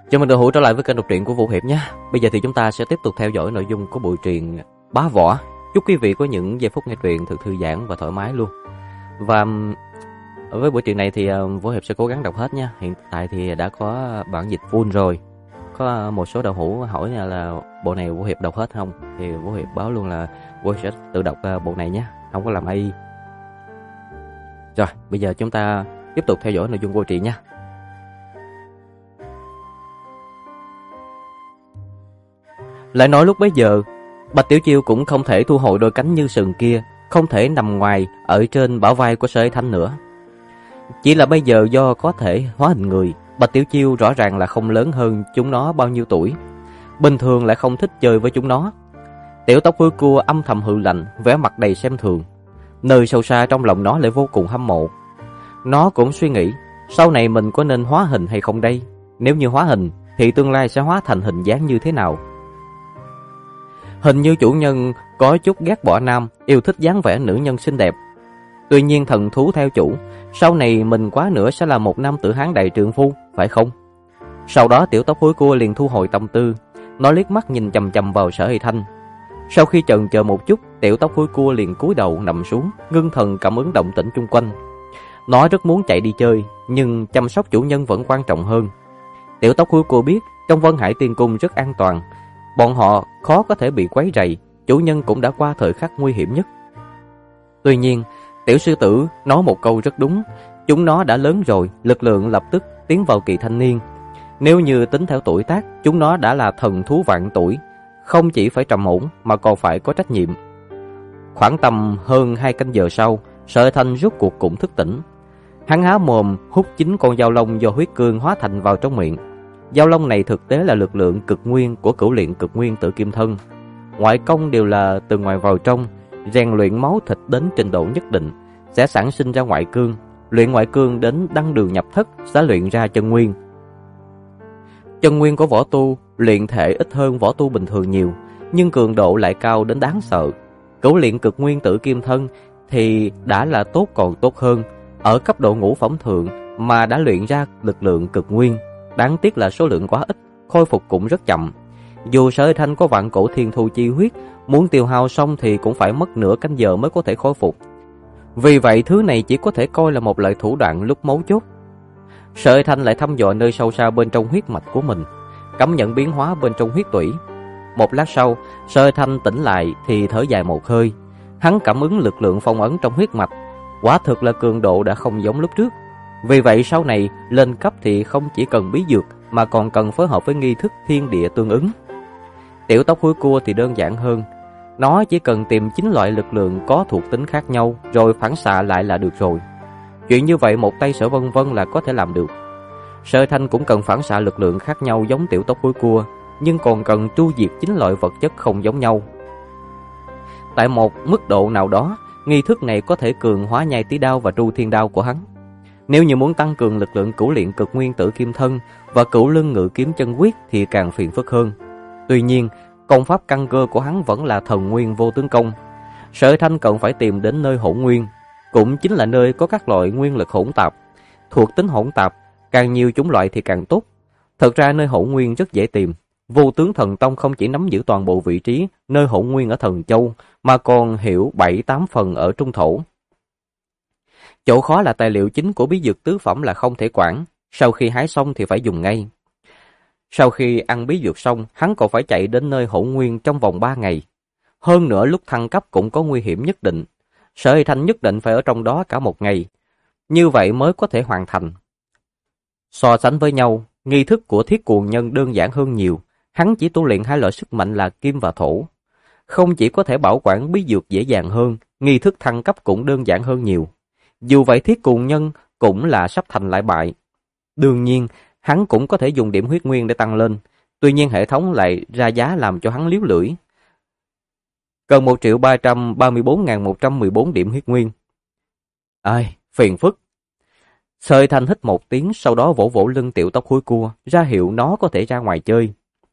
Chào mừng đội hữu trở lại với kênh đọc truyện của Vũ Hiệp nhé. Bây giờ thì chúng ta sẽ tiếp tục theo dõi nội dung của bộ truyện Bá Võ. Chúc quý vị có những giây phút nghe truyện thật thư giãn và thoải mái luôn. Và với buổi truyện này thì Vũ Hiệp sẽ cố gắng đọc hết nha. Hiện tại thì đã có bản dịch full rồi. Có một số đội hữu hỏi là bộ này Vũ Hiệp đọc hết không? Thì Vũ Hiệp báo luôn là Vũ Hiệp sẽ tự đọc bộ này nhé, không có làm AI. Rồi, bây giờ chúng ta tiếp tục theo dõi nội dung của truyện nha. Lại nói lúc bấy giờ, Bạch Tiểu Chiêu cũng không thể thu hồi đôi cánh như sừng kia, không thể nằm ngoài ở trên bả vai của Sở Hải Thanh nữa. Chỉ là bây giờ do có thể hóa hình người, Bạch Tiểu Chiêu rõ ràng là không lớn hơn chúng nó bao nhiêu tuổi, bình thường lại không thích chơi với chúng nó. Tiểu Tóc Hôi Cua âm thầm hừ lạnh, vẻ mặt đầy xem thường. Nơi sâu xa trong lòng nó lại vô cùng hâm mộ. Nó cũng suy nghĩ, sau này mình có nên hóa hình hay không đây? Nếu như hóa hình, thì tương lai sẽ hóa thành hình dáng như thế nào? Hình như chủ nhân có chút ghét bỏ nam, yêu thích dáng vẻ nữ nhân xinh đẹp. Tuy nhiên thần thú theo chủ, sau này mình quá nữa sẽ là một nam tử hán đại trượng phu, phải không? Sau đó Tiểu Tóc Hôi Cua liền thu hồi tâm tư, nó liếc mắt nhìn chằm chằm vào Sở Hải Thanh. Sau khi chần chờ một chút, Tiểu Tóc Hôi Cua liền cúi đầu nằm xuống, ngưng thần cảm ứng động tĩnh chung quanh. Nó rất muốn chạy đi chơi, nhưng chăm sóc chủ nhân vẫn quan trọng hơn. Tiểu Tóc Hôi Cua biết trong Vân Hải Tiên Cung rất an toàn, bọn họ khó có thể bị quấy rầy, chủ nhân cũng đã qua thời khắc nguy hiểm nhất. Tuy nhiên, Tiểu Sư Tử nói một câu rất đúng, chúng nó đã lớn rồi, lực lượng lập tức tiến vào kỳ thanh niên. Nếu như tính theo tuổi tác, chúng nó đã là thần thú vạn tuổi, không chỉ phải trầm ổn mà còn phải có trách nhiệm. Khoảng tầm hơn 2 canh giờ sau, Sở Hải Thanh rốt cuộc cũng thức tỉnh. Hắn há mồm hút 9 con dao long do huyết cương hóa thành vào trong miệng. Dao long này thực tế là lực lượng cực nguyên của Cửu Luyện Cực Nguyên Tự Kim Thân. Ngoại công đều là từ ngoài vào trong, rèn luyện máu thịt đến trình độ nhất định sẽ sản sinh ra ngoại cương, luyện ngoại cương đến đăng đường nhập thất sẽ luyện ra chân nguyên. Chân nguyên của võ tu luyện thể ít hơn võ tu bình thường nhiều, nhưng cường độ lại cao đến đáng sợ. Cửu Luyện Cực Nguyên Tự Kim Thân thì đã là tốt còn tốt hơn, ở cấp độ ngũ phẩm thượng mà đã luyện ra lực lượng cực nguyên. Đáng tiếc là số lượng quá ít, khôi phục cũng rất chậm. Dù Sở Hải Thanh có vạn cổ thiên thu chi huyết, muốn tiêu hao xong thì cũng phải mất nửa canh giờ mới có thể khôi phục. Vì vậy thứ này chỉ có thể coi là một loại thủ đoạn lúc mấu chốt. Sở Hải Thanh lại thăm dò nơi sâu xa bên trong huyết mạch của mình, cảm nhận biến hóa bên trong huyết tủy. Một lát sau, Sở Hải Thanh tỉnh lại thì thở dài một hơi. Hắn cảm ứng lực lượng phong ấn trong huyết mạch, quả thực là cường độ đã không giống lúc trước. Vì vậy sau này lên cấp thì không chỉ cần bí dược mà còn cần phối hợp với nghi thức thiên địa tương ứng. Tiểu Tóc Hôi Cua thì đơn giản hơn, nó chỉ cần tìm 9 loại lực lượng có thuộc tính khác nhau rồi phản xạ lại là được rồi. Chuyện như vậy một tay Sở Vân Vân là có thể làm được. Sở Thanh cũng cần phản xạ lực lượng khác nhau giống Tiểu Tóc Hôi Cua, nhưng còn cần tru diệt 9 loại vật chất không giống nhau. Tại một mức độ nào đó, nghi thức này có thể cường hóa Nhai Tí Đao và Tru Thiên Đao của hắn. Nếu như muốn tăng cường lực lượng Cửu Luyện Cực Nguyên Tự Kim Thân và Cửu Lưng Ngự Kiếm Chân Quyết thì càng phiền phức hơn. Tuy nhiên, công pháp căn cơ của hắn vẫn là Thần Nguyên Vô Tướng Công. Sở Thanh cần phải tìm đến nơi hỗn nguyên, cũng chính là nơi có các loại nguyên lực hỗn tạp. Thuộc tính hỗn tạp, càng nhiều chủng loại thì càng tốt. Thật ra nơi hỗn nguyên rất dễ tìm. Vô Tướng Thần Tông không chỉ nắm giữ toàn bộ vị trí nơi hỗn nguyên ở Thần Châu, mà còn hiểu 7-8 phần ở Trung Thổ. Chỗ khó là tài liệu chính của bí dược tứ phẩm là không thể quản, sau khi hái xong thì phải dùng ngay. Sau khi ăn bí dược xong, hắn còn phải chạy đến nơi hỗn nguyên trong vòng 3 ngày. Hơn nữa lúc thăng cấp cũng có nguy hiểm nhất định. Sở Hải Thanh nhất định phải ở trong đó cả một ngày, như vậy mới có thể hoàn thành. So sánh với nhau, nghi thức của Thiết Cuồng Nhân đơn giản hơn nhiều. Hắn chỉ tu luyện 2 loại sức mạnh là kim và thổ. Không chỉ có thể bảo quản bí dược dễ dàng hơn, nghi thức thăng cấp cũng đơn giản hơn nhiều. Dù vậy Thiết Cuồng Nhân cũng là sắp thành lại bại. Đương nhiên, hắn cũng có thể dùng điểm huyết nguyên để tăng lên. Tuy nhiên hệ thống lại ra giá làm cho hắn liếu lưỡi. Cần 1.334.114 điểm huyết nguyên. Ai, phiền phức. Sở Thanh hít một tiếng, sau đó vỗ vỗ lưng Tiểu Tóc Hôi Cua, ra hiệu nó có thể ra ngoài chơi.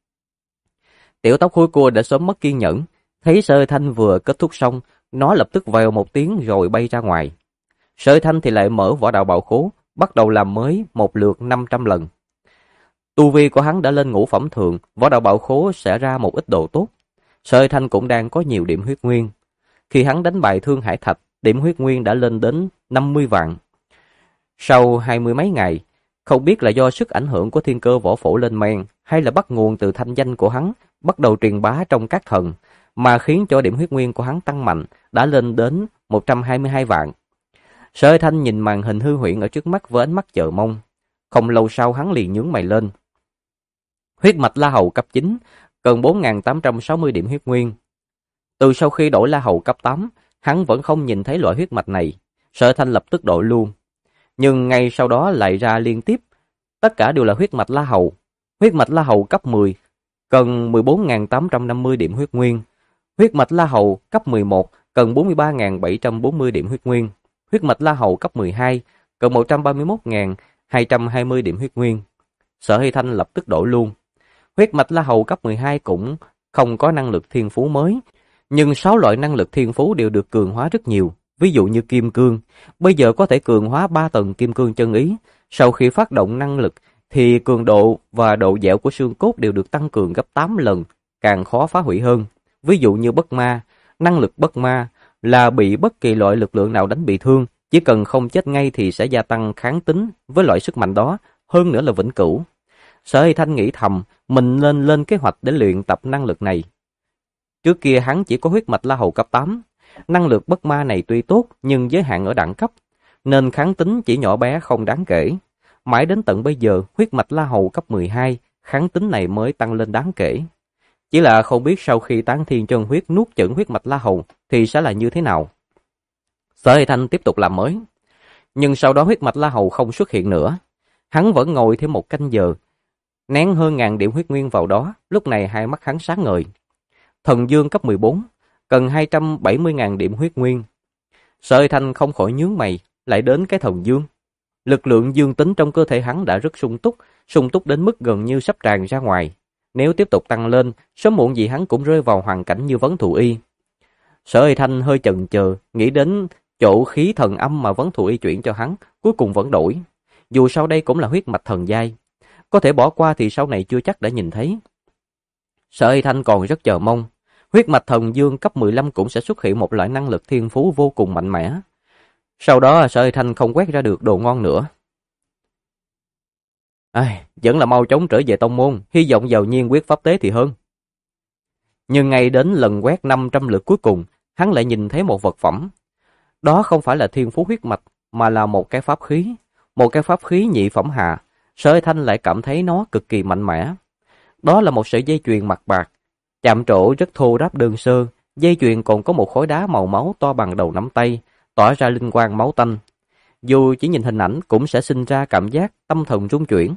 Tiểu Tóc Hôi Cua đã sớm mất kiên nhẫn, thấy Sở Thanh vừa kết thúc xong, nó lập tức vèo một tiếng rồi bay ra ngoài. Sở Thanh thì lại mở võ đạo bảo khố, bắt đầu làm mới một lượt 500 lần. Tu vi của hắn đã lên ngũ phẩm thượng, võ đạo bảo khố sẽ ra một ít độ tốt. Sở Hơi Thanh cũng đang có nhiều điểm huyết nguyên. Khi hắn đánh bại Thương Hải Thạch, điểm huyết nguyên đã lên đến 50 vạn. Sau 20 mấy ngày, không biết là do sức ảnh hưởng của thiên cơ võ phổ lên men, hay là bắt nguồn từ thanh danh của hắn bắt đầu truyền bá trong các thần, mà khiến cho điểm huyết nguyên của hắn tăng mạnh, đã lên đến 122 vạn. Sở Hơi Thanh nhìn màn hình hư huyễn ở trước mắt với ánh mắt chờ mong. Không lâu sau hắn liền nhướng mày lên. Huyết mạch La Hầu cấp 9, cần 4.860 điểm huyết nguyên. Từ sau khi đổi La Hầu cấp 8, hắn vẫn không nhìn thấy loại huyết mạch này. Sở Thanh lập tức đổi luôn. Nhưng ngay sau đó lại ra liên tiếp. Tất cả đều là huyết mạch La Hầu. Huyết mạch La Hầu cấp 10, cần 14.850 điểm huyết nguyên. Huyết mạch La Hầu cấp 11, cần 43.740 điểm huyết nguyên. Huyết mạch La Hầu cấp 12, cần 131.220 điểm huyết nguyên. Sở Hy Thanh lập tức đổi luôn. Huyết mạch La Hầu cấp 12 cũng không có năng lực thiên phú mới, nhưng 6 loại năng lực thiên phú đều được cường hóa rất nhiều. Ví dụ như kim cương, bây giờ có thể cường hóa 3 tầng kim cương chân ý. Sau khi phát động năng lực thì cường độ và độ dẻo của xương cốt đều được tăng cường gấp 8 lần, càng khó phá hủy hơn. Ví dụ như bất ma, năng lực bất ma là bị bất kỳ loại lực lượng nào đánh bị thương, chỉ cần không chết ngay thì sẽ gia tăng kháng tính với loại sức mạnh đó, hơn nữa là vĩnh cửu. Sở Hy Thanh nghĩ thầm, mình nên lên kế hoạch để luyện tập năng lực này. Trước kia hắn chỉ có huyết mạch La Hầu cấp 8, năng lực bất ma này tuy tốt nhưng giới hạn ở đẳng cấp, nên kháng tính chỉ nhỏ bé không đáng kể. Mãi đến tận bây giờ, huyết mạch La Hầu cấp 12, kháng tính này mới tăng lên đáng kể. Chỉ là không biết sau khi Tán Thiên Chân Huyết nuốt chửng huyết mạch La Hầu thì sẽ là như thế nào. Sở Hy Thanh tiếp tục làm mới. Nhưng sau đó huyết mạch La Hầu không xuất hiện nữa. Hắn vẫn ngồi thêm một canh giờ, nén hơn 1000 điểm huyết nguyên vào đó, lúc này hai mắt hắn sáng ngời. Thần Dương cấp 14, cần 270.000 điểm huyết nguyên. Sở Hy Thanh không khỏi nhướng mày, lại đến cái Thần Dương. Lực lượng dương tính trong cơ thể hắn đã rất sung túc đến mức gần như sắp tràn ra ngoài. Nếu tiếp tục tăng lên, sớm muộn gì hắn cũng rơi vào hoàn cảnh như Vấn Thù Y. Sở Hy Thanh hơi chần chờ, nghĩ đến chỗ khí thần âm mà Vấn Thù Y chuyển cho hắn, cuối cùng vẫn đổi. Dù sau đây cũng là huyết mạch thần giai, có thể bỏ qua thì sau này chưa chắc đã nhìn thấy. Sở Hy Thanh còn rất chờ mong, huyết mạch thần dương cấp 15 cũng sẽ xuất hiện một loại năng lực thiên phú vô cùng mạnh mẽ. Sau đó Sở Hy Thanh không quét ra được đồ ngon nữa. Vẫn là mau chóng trở về tông môn, hy vọng vào nhiên quyết pháp tế thì hơn. Nhưng ngay đến lần quét 500 lượt cuối cùng, hắn lại nhìn thấy một vật phẩm. Đó không phải là thiên phú huyết mạch, mà là một cái pháp khí. Một cái pháp khí nhị phẩm hạ. Sở Hy Thanh lại cảm thấy nó cực kỳ mạnh mẽ. Đó là một sợi dây chuyền mặt bạc, chạm trổ rất thô ráp đơn sơ. Dây chuyền còn có một khối đá màu máu to bằng đầu nắm tay, tỏa ra linh quang máu tanh. Dù chỉ nhìn hình ảnh cũng sẽ sinh ra cảm giác tâm thần rung chuyển.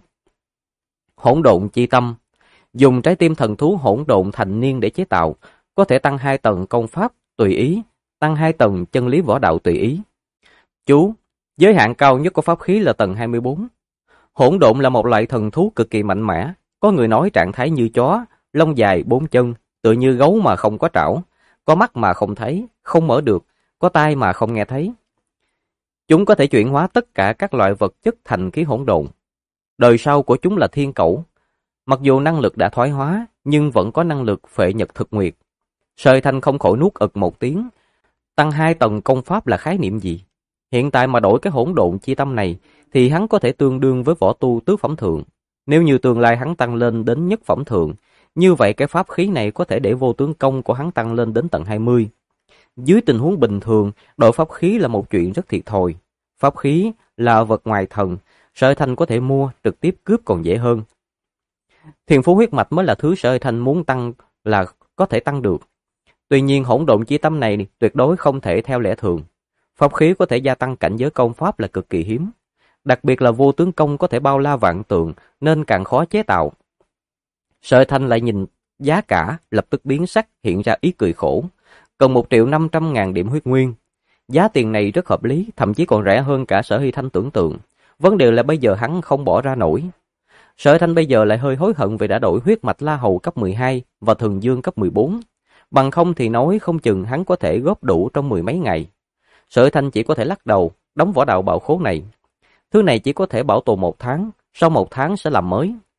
Hỗn độn chi tâm, dùng trái tim thần thú hỗn độn thành niên để chế tạo, có thể tăng 2 tầng công pháp tùy ý, tăng 2 tầng chân lý võ đạo tùy ý. Chú, giới hạn cao nhất của pháp khí là tầng 24. Hỗn độn là một loại thần thú cực kỳ mạnh mẽ, có người nói trạng thái như chó, lông dài 4 chân, tựa như gấu mà không có trảo, có mắt mà không thấy, không mở được, có tai mà không nghe thấy. Chúng có thể chuyển hóa tất cả các loại vật chất thành khí hỗn độn. Đời sau của chúng là thiên cẩu. Mặc dù năng lực đã thoái hóa, nhưng vẫn có năng lực phệ nhật thực nguyệt. Sở Hy Thanh không khỏi nuốt ực một tiếng. Tăng 2 tầng công pháp là khái niệm gì? Hiện tại mà đổi cái hỗn độn chi tâm này, thì hắn có thể tương đương với võ tu tứ phẩm thượng. Nếu như tương lai hắn tăng lên đến nhất phẩm thượng, như vậy cái pháp khí này có thể để vô tướng công của hắn tăng lên đến tầng 20. Dưới tình huống bình thường, đổi pháp khí là một chuyện rất thiệt thòi. Pháp khí là vật ngoài thần, Sở Hy Thanh có thể mua, trực tiếp cướp còn dễ hơn. Thiên phú huyết mạch mới là thứ Sở Hy Thanh muốn tăng là có thể tăng được. Tuy nhiên hỗn độn chi tâm này tuyệt đối không thể theo lẽ thường. Pháp khí có thể gia tăng cảnh giới công pháp là cực kỳ hiếm. Đặc biệt là vô tướng công có thể bao la vạn tượng nên càng khó chế tạo. Sở Hy Thanh lại nhìn giá cả, lập tức biến sắc, hiện ra ý cười khổ. Cần 1.500.000 điểm huyết nguyên. Giá tiền này rất hợp lý, thậm chí còn rẻ hơn cả Sở Hy Thanh tưởng tượng. Vấn đề là bây giờ hắn không bỏ ra nổi. Sở Hy Thanh bây giờ lại hơi hối hận vì đã đổi huyết mạch La Hầu cấp 12 và Thần Dương cấp 14. Bằng không thì nói không chừng hắn có thể góp đủ trong 10 mấy ngày. Sở Hy Thanh chỉ có thể lắc đầu, đóng võ đạo bảo khố này. Thứ này chỉ có thể bảo tồn 1 tháng, sau 1 tháng sẽ làm mới.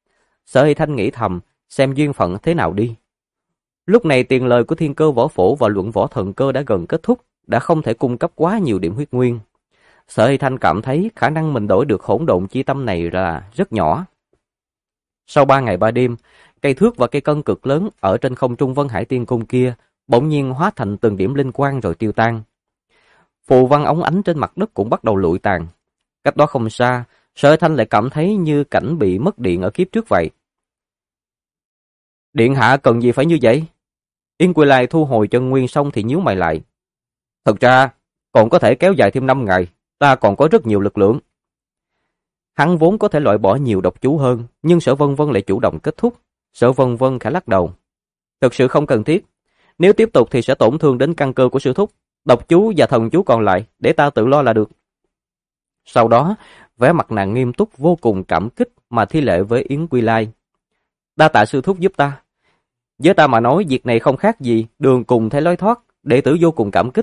Sở Hy Thanh nghĩ thầm, xem duyên phận thế nào đi. Lúc này tiền lời của Thiên Cơ Võ Phổ và Luận Võ Thần Cơ đã gần kết thúc, đã không thể cung cấp quá nhiều điểm huyết nguyên. Sở Hy Thanh cảm thấy khả năng mình đổi được hỗn độn chi tâm này là rất nhỏ. Sau 3 ngày 3 đêm, cây thước và cây cân cực lớn ở trên không trung Vân Hải Tiên Cung kia bỗng nhiên hóa thành từng điểm linh quang rồi tiêu tan. Phù văn óng ánh trên mặt đất cũng bắt đầu lụi tàn. Cách đó không xa, Sở Hy Thanh lại cảm thấy như cảnh bị mất điện ở kiếp trước vậy. Điện hạ cần gì phải như vậy? Yên Quỳ Lai thu hồi chân nguyên xong thì nhíu mày lại. Thật ra, còn có thể kéo dài thêm 5 ngày, ta còn có rất nhiều lực lượng. Hắn vốn có thể loại bỏ nhiều độc chú hơn, nhưng Sở Vân Vân lại chủ động kết thúc. Sở Vân Vân khẽ lắc đầu. Thực sự không cần thiết. Nếu tiếp tục thì sẽ tổn thương đến căn cơ của sư thúc. Độc chú và thần chú còn lại, để ta tự lo là được. Sau đó, vẻ mặt nàng nghiêm túc vô cùng cảm kích mà thi lễ với Yến Quy Lai. Đa tạ sư thúc giúp ta. Với ta mà nói, việc này không khác gì đường cùng thấy lối thoát, đệ tử vô cùng cảm kích.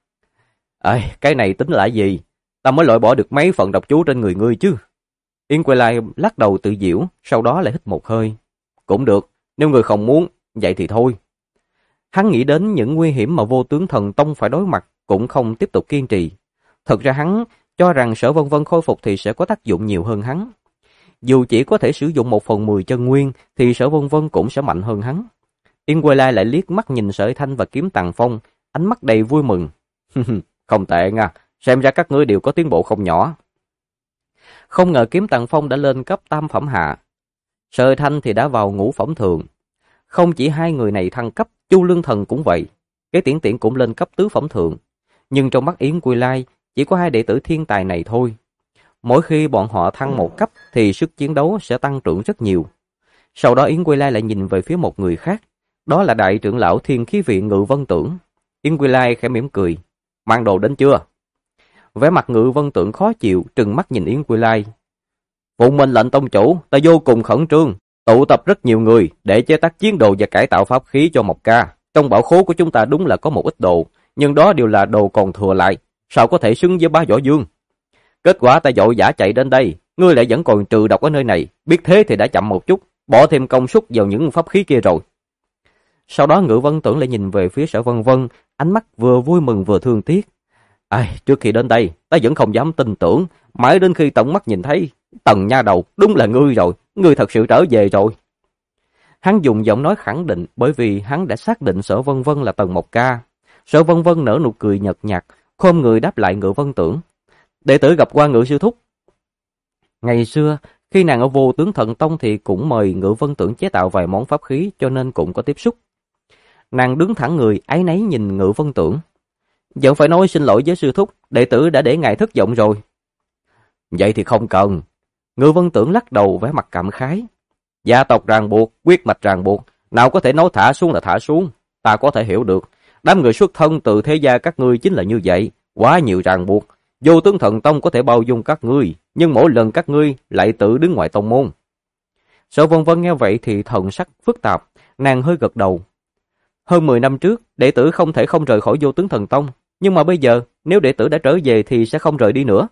Cái này tính là gì? Ta mới loại bỏ được mấy phần độc chú trên người ngươi chứ. Yến Quy Lai lắc đầu tự giễu, sau đó lại hít một hơi. Cũng được, nếu người không muốn, vậy thì thôi. Hắn nghĩ đến những nguy hiểm mà Vô Tướng Thần Tông phải đối mặt, cũng không tiếp tục kiên trì. Thật ra hắn cho rằng Sở Vân Vân khôi phục thì sẽ có tác dụng nhiều hơn hắn. Dù chỉ có thể sử dụng 1/10 chân nguyên, thì Sở Vân Vân cũng sẽ mạnh hơn hắn. Yên Quỳ Lai lại liếc mắt nhìn Sở Thanh và Kiếm Tàng Phong, ánh mắt đầy vui mừng. Không tệ nha, xem ra các ngươi đều có tiến bộ không nhỏ. Không ngờ Kiếm Tàng Phong đã lên cấp tam phẩm hạ. Sở Thanh thì đã vào ngũ phẩm thượng. Không chỉ hai người này thăng cấp, Chu Lương Thần cũng vậy. Cái Tiễn Tiễn cũng lên cấp tứ phẩm thượng. Nhưng trong mắt Yến Quỳ Lai, chỉ có hai đệ tử thiên tài này thôi. Mỗi khi bọn họ thăng một cấp thì sức chiến đấu sẽ tăng trưởng rất nhiều. Sau đó Yến Quỳ Lai lại nhìn về phía một người khác. Đó là đại trưởng lão Thiên Khí Viện Ngự Vân Tưởng. Yến Quỳ Lai khẽ mỉm cười. Mang đồ đến chưa? Vẻ mặt Ngự Vân Tưởng khó chịu, trừng mắt nhìn Yến Quỳ Lai. Phụng mệnh lệnh tông chủ, ta vô cùng khẩn trương, tụ tập rất nhiều người để chế tác chiến đồ và cải tạo pháp khí cho Mộc Ca. Trong bảo khố của chúng ta đúng là có một ít đồ, nhưng đó đều là đồ còn thừa lại, sao có thể xứng với Bá Võ Dương? Kết quả ta vội vã chạy đến đây, ngươi lại vẫn còn trừ độc ở nơi này, biết thế thì đã chậm một chút, bỏ thêm công suất vào những pháp khí kia rồi. Sau đó Ngự Vân Tưởng lại nhìn về phía Sở Vân Vân, ánh mắt vừa vui mừng vừa thương tiếc. Trước khi đến đây, ta vẫn không dám tin tưởng, mãi đến khi tận mắt nhìn thấy, Tần nha đầu, đúng là ngươi rồi, ngươi thật sự trở về rồi. Hắn dùng giọng nói khẳng định bởi vì hắn đã xác định Sở Vân Vân là Tần Mộc Ca. Sở Vân Vân nở nụ cười nhợt nhạt, khom người đáp lại Ngự Vân Tưởng. Đệ tử gặp qua Ngự sư thúc. Ngày xưa, khi nàng ở Vô Tướng Thần Tông thì cũng mời Ngự Vân Tưởng chế tạo vài món pháp khí cho nên cũng có tiếp xúc. Nàng đứng thẳng người, áy náy nhìn Ngự Vân Tưởng. Vẫn phải nói xin lỗi với sư thúc, đệ tử đã để ngài thất vọng rồi. Vậy thì không cần. Ngự Vân Tưởng lắc đầu vẻ mặt cảm khái. Gia tộc ràng buộc, quyết mạch ràng buộc, nào có thể nói thả xuống là thả xuống. Ta có thể hiểu được, đám người xuất thân từ thế gia các ngươi chính là như vậy, quá nhiều ràng buộc. Vô Tướng Thần Tông có thể bao dung các ngươi, nhưng mỗi lần các ngươi lại tự đứng ngoài tông môn. Sở Vân Vân nghe vậy thì thần sắc phức tạp, nàng hơi gật đầu. Hơn 10 năm trước, đệ tử không thể không rời khỏi Vô Tướng Thần Tông, nhưng mà bây giờ, nếu đệ tử đã trở về thì sẽ không rời đi nữa.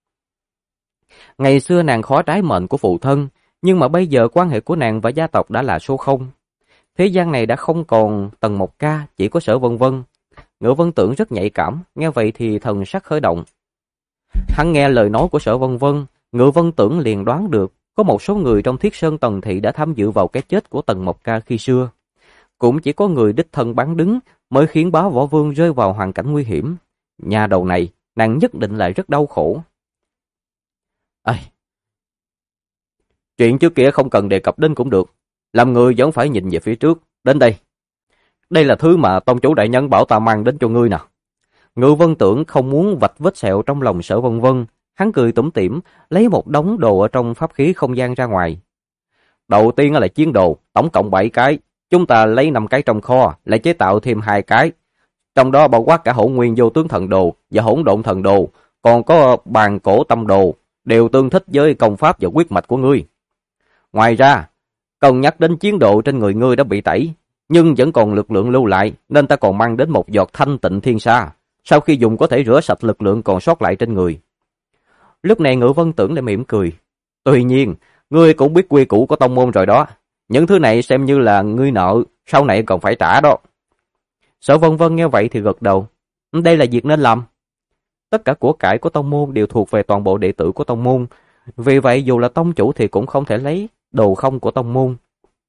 Ngày xưa nàng khó trái mệnh của phụ thân, nhưng mà bây giờ quan hệ của nàng và gia tộc đã là số 0. Thế gian này đã không còn Tần Mộc Ca, chỉ có Sở Vân Vân. Ngự Vân Tưởng rất nhạy cảm, nghe vậy thì thần sắc khởi động. Hắn nghe lời nói của Sở Vân Vân, Ngự Vân Tưởng liền đoán được có một số người trong Thiết Sơn Tần Thị đã tham dự vào cái chết của Tần Mộc Ca khi xưa. Cũng chỉ có người đích thân bán đứng mới khiến Bá Võ Vương rơi vào hoàn cảnh nguy hiểm. Nhà đầu này, nàng nhất định lại rất đau khổ. Chuyện trước kia không cần đề cập đến cũng được. Làm người vẫn phải nhìn về phía trước. Đến đây. Đây là thứ mà tông chủ đại nhân bảo ta mang đến cho ngươi nè. Ngự Vân Tưởng không muốn vạch vết sẹo trong lòng Sở Vân Vân. Hắn cười tủm tỉm, lấy một đống đồ ở trong pháp khí không gian ra ngoài. Đầu tiên là chiến đồ, tổng cộng 7 cái. Chúng ta lấy 5 cái trong kho, lại chế tạo thêm 2 cái. Trong đó bao quát cả Hỗn Nguyên Vô Tướng Thần Đồ và Hỗn Độn Thần Đồ, còn có Bàn Cổ Tâm Đồ, đều tương thích với công pháp và huyết mạch của ngươi. Ngoài ra, cân nhắc đến chiến độ trên người ngươi đã bị tẩy, nhưng vẫn còn lực lượng lưu lại, nên ta còn mang đến một giọt Thanh Tịnh Thiên Sa. Sau khi dùng có thể rửa sạch lực lượng còn sót lại trên người. Lúc này Ngự Vân Tưởng lại mỉm cười. Tuy nhiên, Ngươi cũng biết quy củ của tông môn rồi đó. Những thứ này xem như là ngươi nợ, sau này còn phải trả đó. Sở Vân Vân nghe vậy thì gật đầu. Đây là việc nên làm. Tất cả của cải của tông môn đều thuộc về toàn bộ đệ tử của tông môn. Vì vậy dù là tông chủ thì cũng không thể lấy đồ không của tông môn.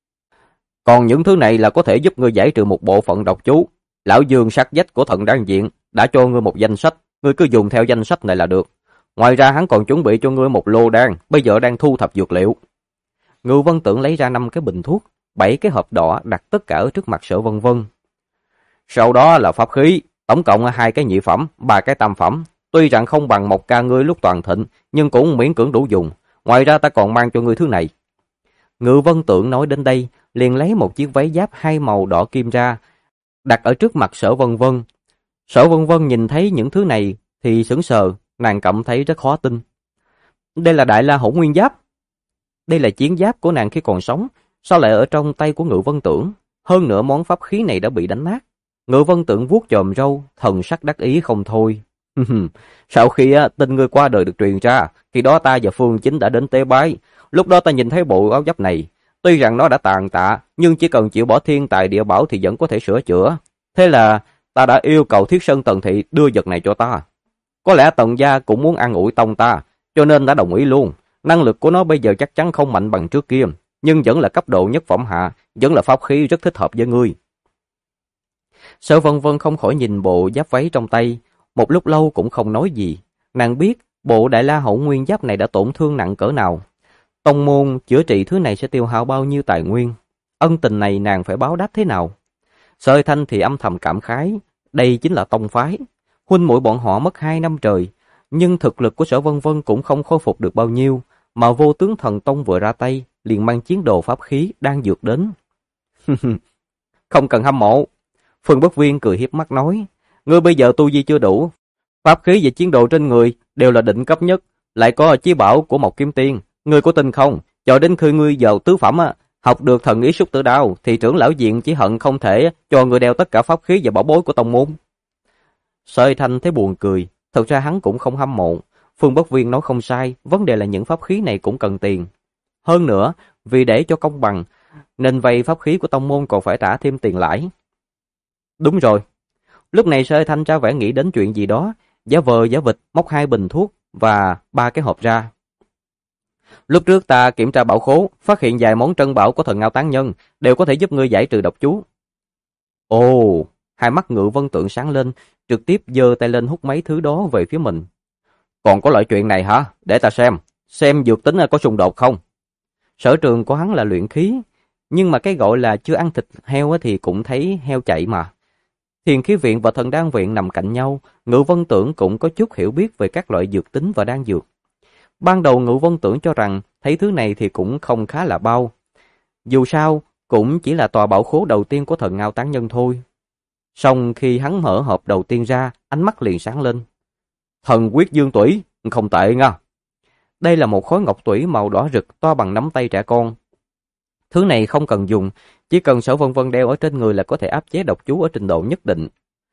Còn những thứ này là có thể giúp ngươi giải trừ một bộ phận độc chú. Lão Dương sát dách của thần đan viện đã cho ngươi một danh sách, ngươi cứ dùng theo danh sách này là được. Ngoài ra hắn còn chuẩn bị cho ngươi một lô đan, bây giờ đang thu thập dược liệu. Ngưu Vân Tưởng lấy ra 5 cái bình thuốc, 7 cái hộp đỏ đặt tất cả ở trước mặt Sở Vân Vân. Sau đó là pháp khí, tổng cộng 2 cái nhị phẩm, 3 cái tam phẩm. Tuy rằng không bằng một ca ngươi lúc toàn thịnh, nhưng cũng miễn cưỡng đủ dùng. Ngoài ra ta còn mang cho ngươi thứ này. Ngưu Vân Tưởng nói đến đây, liền lấy một chiếc váy giáp 2 màu đỏ kim ra, đặt ở trước mặt Sở Vân Vân. Sở Vân Vân nhìn thấy những thứ này thì sững sờ, nàng cảm thấy rất khó tin. Đây là Đại La Hỗn Nguyên Giáp. Đây là chiến giáp của nàng khi còn sống, sao lại ở trong tay của Ngưu Vân Tưởng? Hơn nữa món pháp khí này đã bị đánh nát. Ngưu Vân Tưởng vuốt chòm râu, thần sắc đắc ý không thôi. Sau khi tin ngươi qua đời được truyền ra, khi đó ta và Phương Chính đã đến tế bái. Lúc đó ta nhìn thấy bộ áo giáp này, tuy rằng nó đã tàn tạ, nhưng chỉ cần chịu bỏ thiên tài địa bảo thì vẫn có thể sửa chữa. Thế là ta đã yêu cầu Thiết Sơn Tần Thị đưa vật này cho ta. Có lẽ Tần gia cũng muốn an ủi tông ta, cho nên đã đồng ý luôn. Năng lực của nó bây giờ chắc chắn không mạnh bằng trước kia, nhưng vẫn là cấp độ nhất phẩm hạ, vẫn là pháp khí rất thích hợp với ngươi. Sở Vân Vân không khỏi nhìn bộ giáp váy trong tay, một lúc lâu cũng không nói gì. Nàng biết bộ Đại La Hỗn Nguyên Giáp này đã tổn thương nặng cỡ nào. Tông môn chữa trị thứ này sẽ tiêu hao bao nhiêu tài nguyên. Ân tình này nàng phải báo đáp thế nào? Sợi Thanh thì âm thầm cảm khái, đây chính là tông phái. Huynh muội bọn họ mất 2 năm trời, nhưng thực lực của Sở Vân Vân cũng không khôi phục được bao nhiêu, mà Vô Tướng Thần Tông vừa ra tay, liền mang chiến đồ pháp khí đang dược đến. Không cần hâm mộ. Phương Bất Viên cười hiếp mắt nói, ngươi bây giờ tu vi chưa đủ, pháp khí và chiến đồ trên người đều là đỉnh cấp nhất, lại có chí bảo của Mộc Kiếm Tiên, ngươi có tin không? Cho đến khi ngươi vào tứ phẩm học được thần ý xúc tử đao, thì trưởng lão viện chỉ hận không thể cho ngươi đeo tất cả pháp khí và bảo bối của tông môn. Sợi Thanh thấy buồn cười, thật ra hắn cũng không hâm mộ. Phương Bất Viên nói không sai, vấn đề là những pháp khí này cũng cần tiền. Hơn nữa, vì để cho công bằng, nên vay pháp khí của tông môn còn phải trả thêm tiền lãi. Đúng rồi. Lúc này Sợi Thanh ra vẻ nghĩ đến chuyện gì đó, giả vờ giả vịt móc 2 bình thuốc và 3 cái hộp ra. Lúc trước ta kiểm tra bảo khố, phát hiện vài món trân bảo của thần Ngao Tán Nhân đều có thể giúp ngươi giải trừ độc chú. Ồ, hai mắt Ngự Vân Tượng sáng lên, trực tiếp giơ tay lên hút mấy thứ đó về phía mình. Còn có loại chuyện này hả? Để ta xem dược tính có xung đột không? Sở trường của hắn là luyện khí, nhưng mà cái gọi là chưa ăn thịt heo thì cũng thấy heo chạy mà. Thiền Khí Viện và Thần Đan Viện nằm cạnh nhau, Ngự Vân Tưởng cũng có chút hiểu biết về các loại dược tính và đan dược. Ban đầu Ngự Vân Tưởng cho rằng thấy thứ này thì cũng không khá là bao. Dù sao, cũng chỉ là tòa bảo khố đầu tiên của thần Ngao Tán Nhân thôi. Song khi hắn mở hộp đầu tiên ra, ánh mắt liền sáng lên. Thần Quyết Dương Tủy, không tệ nha. Đây là một khối ngọc tủy màu đỏ rực to bằng nắm tay trẻ con. Thứ này không cần dùng, chỉ cần Sở Vân Vân đeo ở trên người là có thể áp chế độc chú ở trình độ nhất định.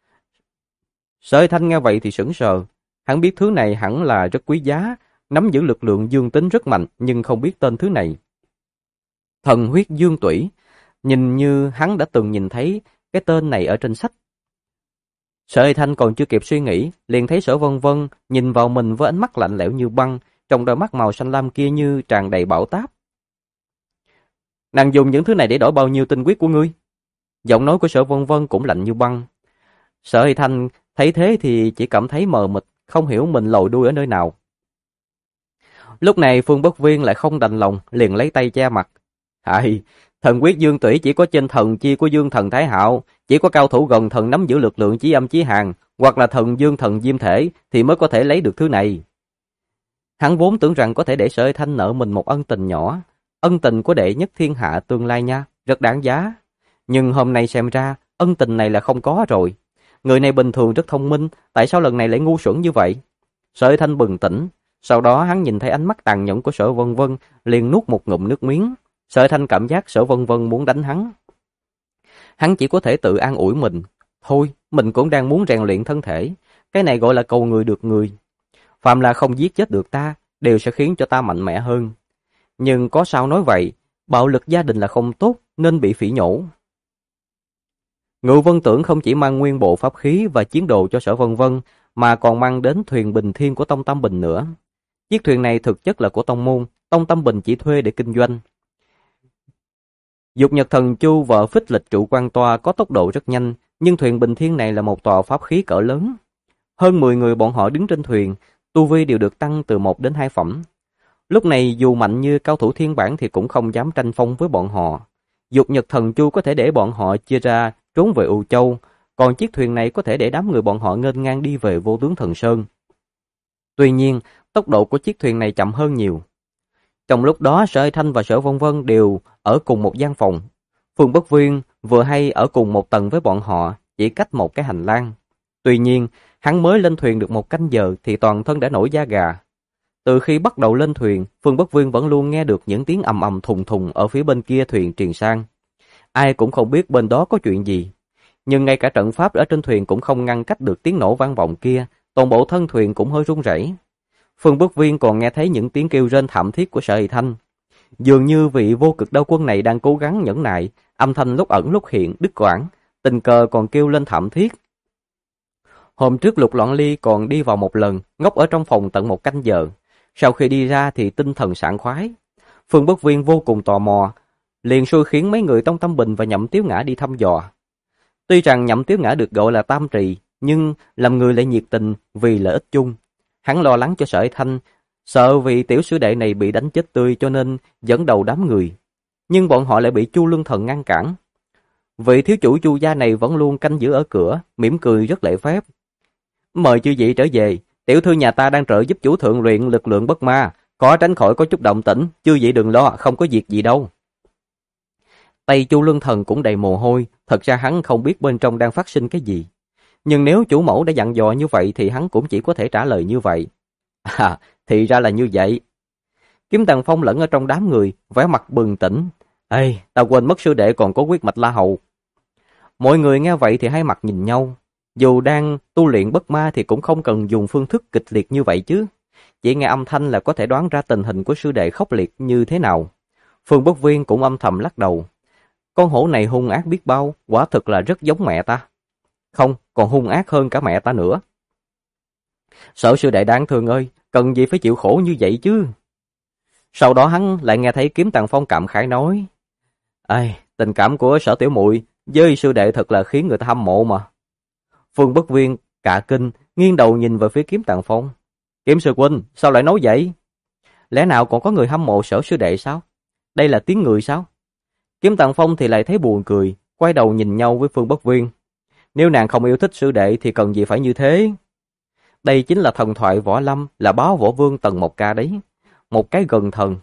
Sợi Thanh nghe vậy thì sững sờ, hắn biết thứ này hẳn là rất quý giá, nắm giữ lực lượng dương tính rất mạnh nhưng không biết tên thứ này. Thần Huyết Dương Tủy, nhìn như hắn đã từng nhìn thấy cái tên này ở trên sách. Sợi Thanh còn chưa kịp suy nghĩ, liền thấy Sở Vân Vân nhìn vào mình với ánh mắt lạnh lẽo như băng, trong đôi mắt màu xanh lam kia như tràn đầy bão táp. Nàng dùng những thứ này để đổi bao nhiêu tinh huyết của ngươi? Giọng nói của Sở Vân Vân cũng lạnh như băng. Sợi Thanh thấy thế thì chỉ cảm thấy mờ mịt, không hiểu mình lồi đuôi ở nơi nào. Lúc này Phương Bất Viên lại không đành lòng, liền lấy tay che mặt. Hại, thần quyết Dương Tủy chỉ có trên thần chi của Dương Thần Thái Hạo, chỉ có cao thủ gần thần nắm giữ lực lượng chí âm chí hàn, hoặc là thần Dương Thần Diêm Thể thì mới có thể lấy được thứ này. Hắn vốn tưởng rằng có thể để Sợi Thanh nợ mình một ân tình nhỏ, ân tình của đệ nhất thiên hạ tương lai nha, rất đáng giá. Nhưng hôm nay xem ra, ân tình này là không có rồi. Người này bình thường rất thông minh, tại sao lần này lại ngu xuẩn như vậy? Sợi Thanh bừng tỉnh, sau đó hắn nhìn thấy ánh mắt tàn nhẫn của Sở Vân Vân, liền nuốt một ngụm nước miếng. Sợi Thanh cảm giác Sở Vân Vân muốn đánh hắn. Hắn chỉ có thể tự an ủi mình. Thôi, mình cũng đang muốn rèn luyện thân thể. Cái này gọi là cầu người được người. Phàm là không giết chết được ta, đều sẽ khiến cho ta mạnh mẽ hơn. Nhưng có sao nói vậy, bạo lực gia đình là không tốt nên bị phỉ nhổ. Ngự Vân Tưởng không chỉ mang nguyên bộ pháp khí và chiến đồ cho Sở Vân Vân, mà còn mang đến thuyền Bình Thiên của Tông Tam Bình nữa. Chiếc thuyền này thực chất là của tông môn, Tông Tam Bình chỉ thuê để kinh doanh. Dục Nhật Thần Chu vợ Phích Lịch trụ quan toa có tốc độ rất nhanh, nhưng thuyền Bình Thiên này là một tòa pháp khí cỡ lớn. Hơn 10 người bọn họ đứng trên thuyền, tu vi đều được tăng từ 1 đến 2 phẩm. Lúc này dù mạnh như cao thủ thiên bản thì cũng không dám tranh phong với bọn họ. Dục Nhật Thần Chu có thể để bọn họ chia ra trốn về U Châu, còn chiếc thuyền này có thể để đám người bọn họ nghênh ngang đi về Vô Tướng Thần Sơn. Tuy nhiên, tốc độ của chiếc thuyền này chậm hơn nhiều. Trong lúc đó, Sở Thanh và Sở Vân Vân đều ở cùng một gian phòng. Phương Bất Viên vừa hay ở cùng một tầng với bọn họ, chỉ cách một cái hành lang. Tuy nhiên, hắn mới lên thuyền được 1 canh giờ thì toàn thân đã nổi da gà. Từ khi bắt đầu lên thuyền, Phương Bất Viên vẫn luôn nghe được những tiếng ầm ầm thùng thùng ở phía bên kia thuyền truyền sang. Ai cũng không biết bên đó có chuyện gì. Nhưng ngay cả trận pháp ở trên thuyền cũng không ngăn cách được tiếng nổ vang vọng kia, toàn bộ thân thuyền cũng hơi rung rẩy. Phương Bất Viên còn nghe thấy những tiếng kêu rên thảm thiết của Sở Hỷ Thanh. Dường như vị vô cực đao quân này đang cố gắng nhẫn nại, âm thanh lúc ẩn lúc hiện, đứt quãng, tình cờ còn kêu lên thảm thiết. Hôm trước Lục Loạn Ly còn đi vào một lần, ngốc ở trong phòng tận 1 canh giờ. Sau khi đi ra thì tinh thần sảng khoái. Phương Bất Viên vô cùng tò mò, liền xui khiến mấy người Tông Tâm Bình và Nhậm Tiếu Ngã đi thăm dò. Tuy rằng Nhậm Tiếu Ngã được gọi là tam trì, nhưng làm người lại nhiệt tình vì lợi ích chung. Hắn lo lắng cho Sở Hỷ Thanh, sợ vì tiểu sư đệ này bị đánh chết tươi cho nên dẫn đầu đám người. Nhưng bọn họ lại bị Chu Lương Thần ngăn cản. Vị thiếu chủ Chu gia này vẫn luôn canh giữ ở cửa, mỉm cười rất lễ phép. Mời chư vị trở về, tiểu thư nhà ta đang trợ giúp chủ thượng luyện lực lượng bất ma, khó tránh khỏi có chút động tĩnh, chư vị đừng lo, không có việc gì đâu. Tay Chu Lương Thần cũng đầy mồ hôi, thật ra hắn không biết bên trong đang phát sinh cái gì. Nhưng nếu chủ mẫu đã dặn dò như vậy thì hắn cũng chỉ có thể trả lời như vậy. À, thì ra là như vậy. Kiếm Tần Phong lẫn ở trong đám người, vẻ mặt bừng tỉnh. Ê, ta quên mất sư đệ còn có huyết mạch La Hầu. Mọi người nghe vậy thì hai mặt nhìn nhau. Dù đang tu luyện bất ma thì cũng không cần dùng phương thức kịch liệt như vậy chứ. Chỉ nghe âm thanh là có thể đoán ra tình hình của sư đệ khốc liệt như thế nào. Phương Bất Viên cũng âm thầm lắc đầu. Con hổ này hung ác biết bao, quả thực là rất giống mẹ ta. Không, còn hung ác hơn cả mẹ ta nữa. Sở sư đệ đáng thương ơi, cần gì phải chịu khổ như vậy chứ. Sau đó hắn lại nghe thấy Kiếm Tần Phong cảm khái nói. Ai, tình cảm của Sở tiểu muội với sư đệ thật là khiến người ta hâm mộ mà. Phương Bất Viên cả kinh, nghiêng đầu nhìn về phía Kiếm Tần Phong. Kiếm sư huynh, sao lại nói vậy? Lẽ nào còn có người hâm mộ Sở sư đệ sao? Đây là tiếng người sao? Kiếm Tần Phong thì lại thấy buồn cười, quay đầu nhìn nhau với Phương Bất Viên. Nếu nàng không yêu thích sư đệ thì cần gì phải như thế? Đây chính là thần thoại võ lâm, là báo võ vương Tần Mộc Ca đấy. Một cái gần thần.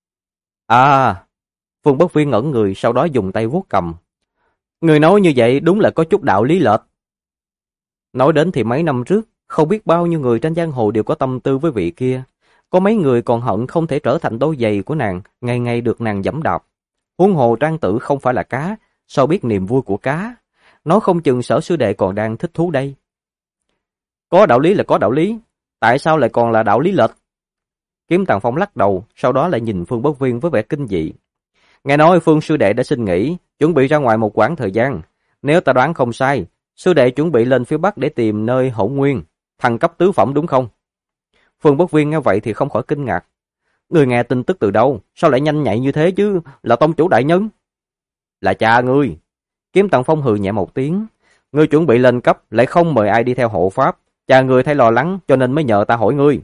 À, Phương Bất Viên ngẩn người, sau đó dùng tay vuốt cầm. Người nói như vậy đúng là có chút đạo lý lệch. Nói đến thì mấy năm trước, không biết bao nhiêu người trên giang hồ đều có tâm tư với vị kia. Có mấy người còn hận không thể trở thành đôi giày của nàng, ngày ngày được nàng giẫm đạp. Huống hồ Trang Tử không phải là cá, sao biết niềm vui của cá. Nói không chừng Sở sư đệ còn đang thích thú đây. Có đạo lý là có đạo lý, tại sao lại còn là đạo lý lệch? Kiếm Tần Phong lắc đầu, sau đó lại nhìn Phương Bất Viên với vẻ kinh dị. Nghe nói Phương sư đệ đã xin nghỉ, chuẩn bị ra ngoài một quãng thời gian. Nếu ta đoán không sai, sư đệ chuẩn bị lên phía Bắc để tìm nơi hỗn nguyên, thăng cấp tứ phẩm đúng không? Phương Bất Viên nghe vậy thì không khỏi kinh ngạc. Người nghe tin tức từ đâu, sao lại nhanh nhạy như thế chứ, là tông chủ đại nhân? Là cha ngươi. Kiếm Tần Phong hừ nhẹ một tiếng. Ngươi chuẩn bị lên cấp, lại không mời ai đi theo hộ pháp. Cha ngươi thấy lo lắng cho nên mới nhờ ta hỏi ngươi.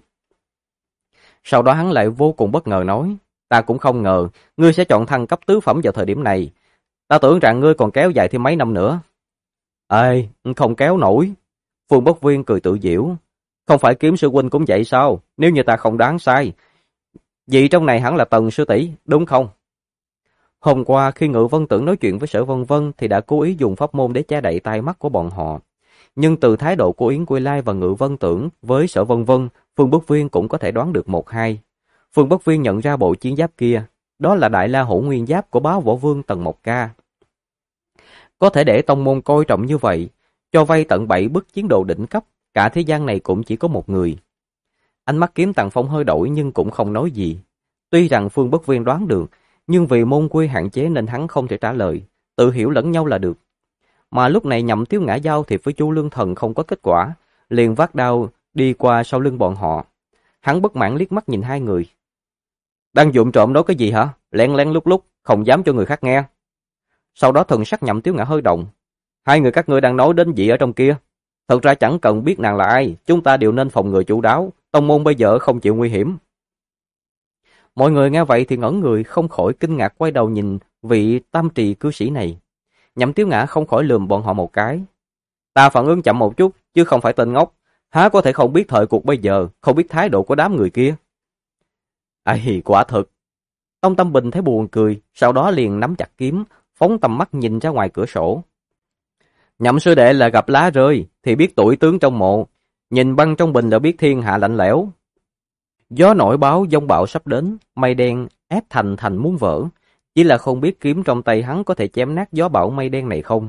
Sau đó hắn lại vô cùng bất ngờ nói. Ta cũng không ngờ, ngươi sẽ chọn thăng cấp tứ phẩm vào thời điểm này. Ta tưởng rằng ngươi còn kéo dài thêm mấy năm nữa. Ê, không kéo nổi. Phương Bất Viên cười tự giễu. Không phải Kiếm sư huynh cũng vậy sao? Nếu như ta không đoán sai, vị trong này hẳn là Tần sư tỷ, đúng không? Hôm qua khi Ngự Vân Tưởng nói chuyện với Sở Vân Vân thì đã cố ý dùng pháp môn để che đậy tai mắt của bọn họ. Nhưng từ thái độ của Yến Quy Lai và Ngự Vân Tưởng với Sở Vân Vân, Phương Bất Viên cũng có thể đoán được một hai. Phương Bất Viên nhận ra bộ chiến giáp kia, đó là Đại La Hỗn Nguyên Giáp của báo võ vương Tần Mộc Ca. Có thể để tông môn coi trọng như vậy, cho vay tận 7 bức chiến đồ đỉnh cấp, cả thế gian này cũng chỉ có một người. Ánh mắt Kiếm Tần Phong hơi đổi nhưng cũng không nói gì. Tuy rằng Phương Bất Viên đoán được, nhưng vì môn quy hạn chế nên hắn không thể trả lời, tự hiểu lẫn nhau là được. Mà lúc này Nhậm Tiếu Ngã giao thiệp với Chu Lương Thần không có kết quả, liền vác đao đi qua sau lưng bọn họ. Hắn bất mãn liếc mắt nhìn hai người. Đang vụng trộm đó cái gì hả? Lén lén lúc lúc, không dám cho người khác nghe. Sau đó thần sắc Nhậm Tiếu Ngã hơi động. Hai người các ngươi đang nói đến gì ở trong kia? Thật ra chẳng cần biết nàng là ai, chúng ta đều nên phòng ngừa chu đáo, tông môn bây giờ không chịu nguy hiểm. Mọi người nghe vậy thì ngẩn người, không khỏi kinh ngạc quay đầu nhìn vị tam trì cư sĩ này. Nhậm Tiếu Ngã không khỏi lườm bọn họ một cái. Ta phản ứng chậm một chút, chứ không phải tên ngốc. Há có thể không biết thời cuộc bây giờ, không biết thái độ của đám người kia. Ây, quả thực. Tông Tâm Bình thấy buồn cười, sau đó liền nắm chặt kiếm, phóng tầm mắt nhìn ra ngoài cửa sổ. Nhậm sư đệ là gặp lá rơi, thì biết tuổi tướng trong mộ. Nhìn băng trong bình là biết thiên hạ lạnh lẽo. Gió nổi báo giông bão sắp đến, mây đen ép thành thành muốn vỡ. Chỉ là không biết kiếm trong tay hắn có thể chém nát gió bão mây đen này không.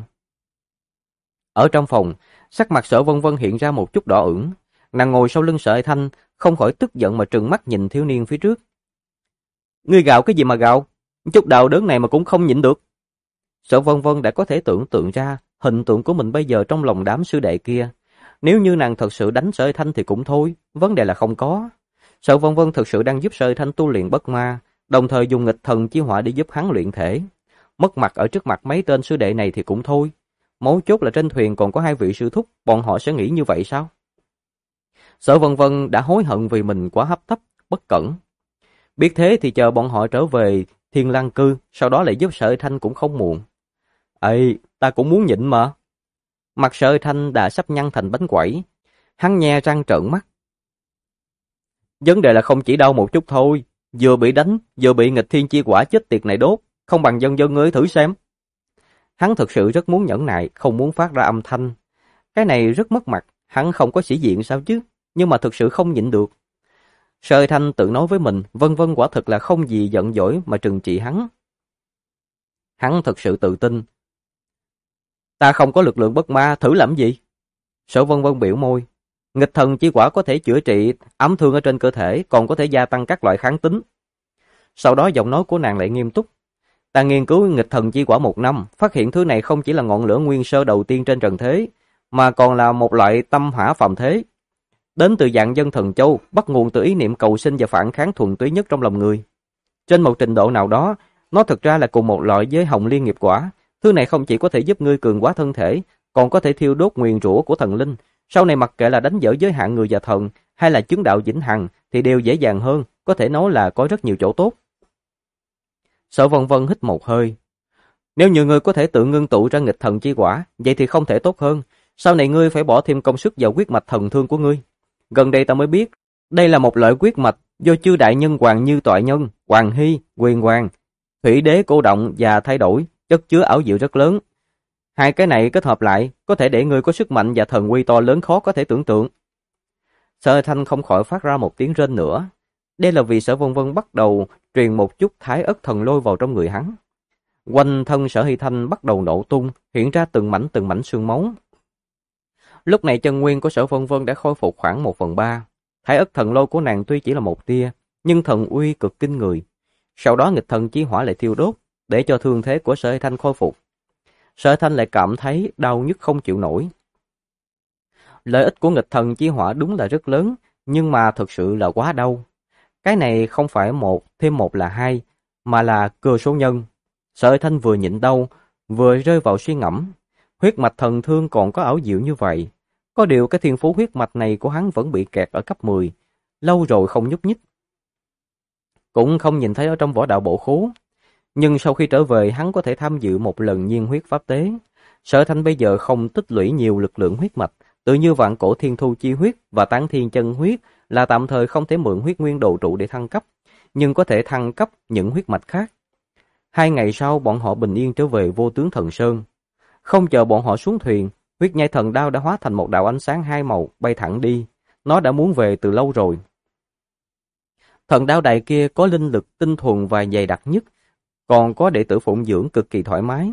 Ở trong phòng, sắc mặt Sở Vân Vân hiện ra một chút đỏ ửng. Nàng ngồi sau lưng Sở Thanh, không khỏi tức giận mà trừng mắt nhìn thiếu niên phía trước. Ngươi gào cái gì mà gào? Chút đau đớn này mà cũng không nhịn được. Sở Vân Vân đã có thể tưởng tượng ra hình tượng của mình bây giờ trong lòng đám sư đệ kia. Nếu như nàng thật sự đánh Sở Thanh thì cũng thôi, vấn đề là không có. Sở Vân Vân thực sự đang giúp Sở Thanh tu luyện bất ma, đồng thời dùng nghịch thần chi hỏa để giúp hắn luyện thể. Mất mặt ở trước mặt mấy tên sư đệ này thì cũng thôi. Mấu chốt là trên thuyền còn có hai vị sư thúc, bọn họ sẽ nghĩ như vậy sao? Sở Vân Vân đã hối hận vì mình quá hấp tấp, bất cẩn. Biết thế thì chờ bọn họ trở về Thiên Lang Cư, sau đó lại giúp Sở Thanh cũng không muộn. Ê, ta cũng muốn nhịn mà. Mặt Sở Thanh đã sắp nhăn thành bánh quẩy. Hắn nhe răng trợn mắt. Vấn đề là không chỉ đau một chút thôi. Vừa bị đánh, vừa bị nghịch thiên chi quả chết tiệt này đốt. Không bằng dân dân ngươi thử xem. Hắn thực sự rất muốn nhẫn nại, không muốn phát ra âm thanh. Cái này rất mất mặt, hắn không có sĩ diện sao chứ, nhưng mà thực sự không nhịn được. Sở Thanh tự nói với mình, Vân Vân quả thực là không gì giận dỗi mà trừng trị hắn. Hắn thực sự tự tin. Ta không có lực lượng bất ma, thử làm gì? Sở Vân Vân biểu môi. Nghịch thần chi quả có thể chữa trị ám thương ở trên cơ thể, còn có thể gia tăng các loại kháng tính. Sau đó giọng nói của nàng lại nghiêm túc. Ta nghiên cứu nghịch thần chi quả 1 năm, phát hiện thứ này không chỉ là ngọn lửa nguyên sơ đầu tiên trên trần thế, mà còn là một loại tâm hỏa phàm thế. Đến từ dạng dân thần châu, bắt nguồn từ ý niệm cầu sinh và phản kháng thuần túy nhất trong lòng người. Trên một trình độ nào đó, nó thực ra là cùng một loại với hồng liên nghiệp quả. Thứ này không chỉ có thể giúp ngươi cường hóa thân thể, còn có thể thiêu đốt nguyền rủa của thần linh. Sau này mặc kệ là đánh vỡ giới hạn người và thần, hay là chứng đạo vĩnh hằng, thì đều dễ dàng hơn, có thể nói là có rất nhiều chỗ tốt. Sở Vân Vân hít một hơi. Nếu như ngươi có thể tự ngưng tụ ra nghịch thần chi quả, vậy thì không thể tốt hơn. Sau này ngươi phải bỏ thêm công sức vào huyết mạch thần thương của ngươi. Gần đây ta mới biết, đây là một loại huyết mạch do chư đại nhân Hoàng Như Toại Nhân, Hoàng Hy, Quyền Hoàng, Thủy Đế cô động và thay đổi, chất chứa ảo diệu rất lớn. Hai cái này kết hợp lại, có thể để ngươi có sức mạnh và thần uy to lớn khó có thể tưởng tượng. Sở Thanh không khỏi phát ra một tiếng rên nữa. Đây là vì Sở Vân Vân bắt đầu truyền một chút thái ất thần lôi vào trong người hắn. Quanh thân Sở Hy Thanh bắt đầu nổ tung, hiện ra từng mảnh xương máu. Lúc này chân nguyên của Sở Vân Vân đã khôi phục khoảng 1/3. Thái ất thần lôi của nàng tuy chỉ là một tia, nhưng thần uy cực kinh người. Sau đó nghịch thần chí hỏa lại thiêu đốt, để cho thương thế của Sở Hy Thanh khôi phục. Sở Hy Thanh lại cảm thấy đau nhức không chịu nổi. Lợi ích của nghịch thần chí hỏa đúng là rất lớn, nhưng mà thực sự là quá đau. Cái này không phải 1 thêm 1 là 2, mà là cơ số nhân. Sở Hy Thanh vừa nhịn đau, vừa rơi vào suy ngẫm. Huyết mạch thần thương còn có ảo diệu như vậy. Có điều cái thiên phú huyết mạch này của hắn vẫn bị kẹt ở cấp 10, lâu rồi không nhúc nhích. Cũng không nhìn thấy ở trong võ đạo bộ khố. Nhưng sau khi trở về hắn có thể tham dự một lần nhiên huyết pháp tế. Sở Thanh bây giờ không tích lũy nhiều lực lượng huyết mạch, tự như vạn cổ thiên thu chi huyết và tán thiên chân huyết là tạm thời không thể mượn huyết nguyên đồ trụ để thăng cấp, nhưng có thể thăng cấp những huyết mạch khác. 2 ngày sau bọn họ bình yên trở về Vô Tướng Thần Sơn. Không chờ bọn họ xuống thuyền, huyết nhai thần đao đã hóa thành một đạo ánh sáng 2 màu bay thẳng đi. Nó đã muốn về từ lâu rồi. Thần đao đài kia có linh lực tinh thuần và dày đặc nhất, còn có đệ tử phụng dưỡng cực kỳ thoải mái.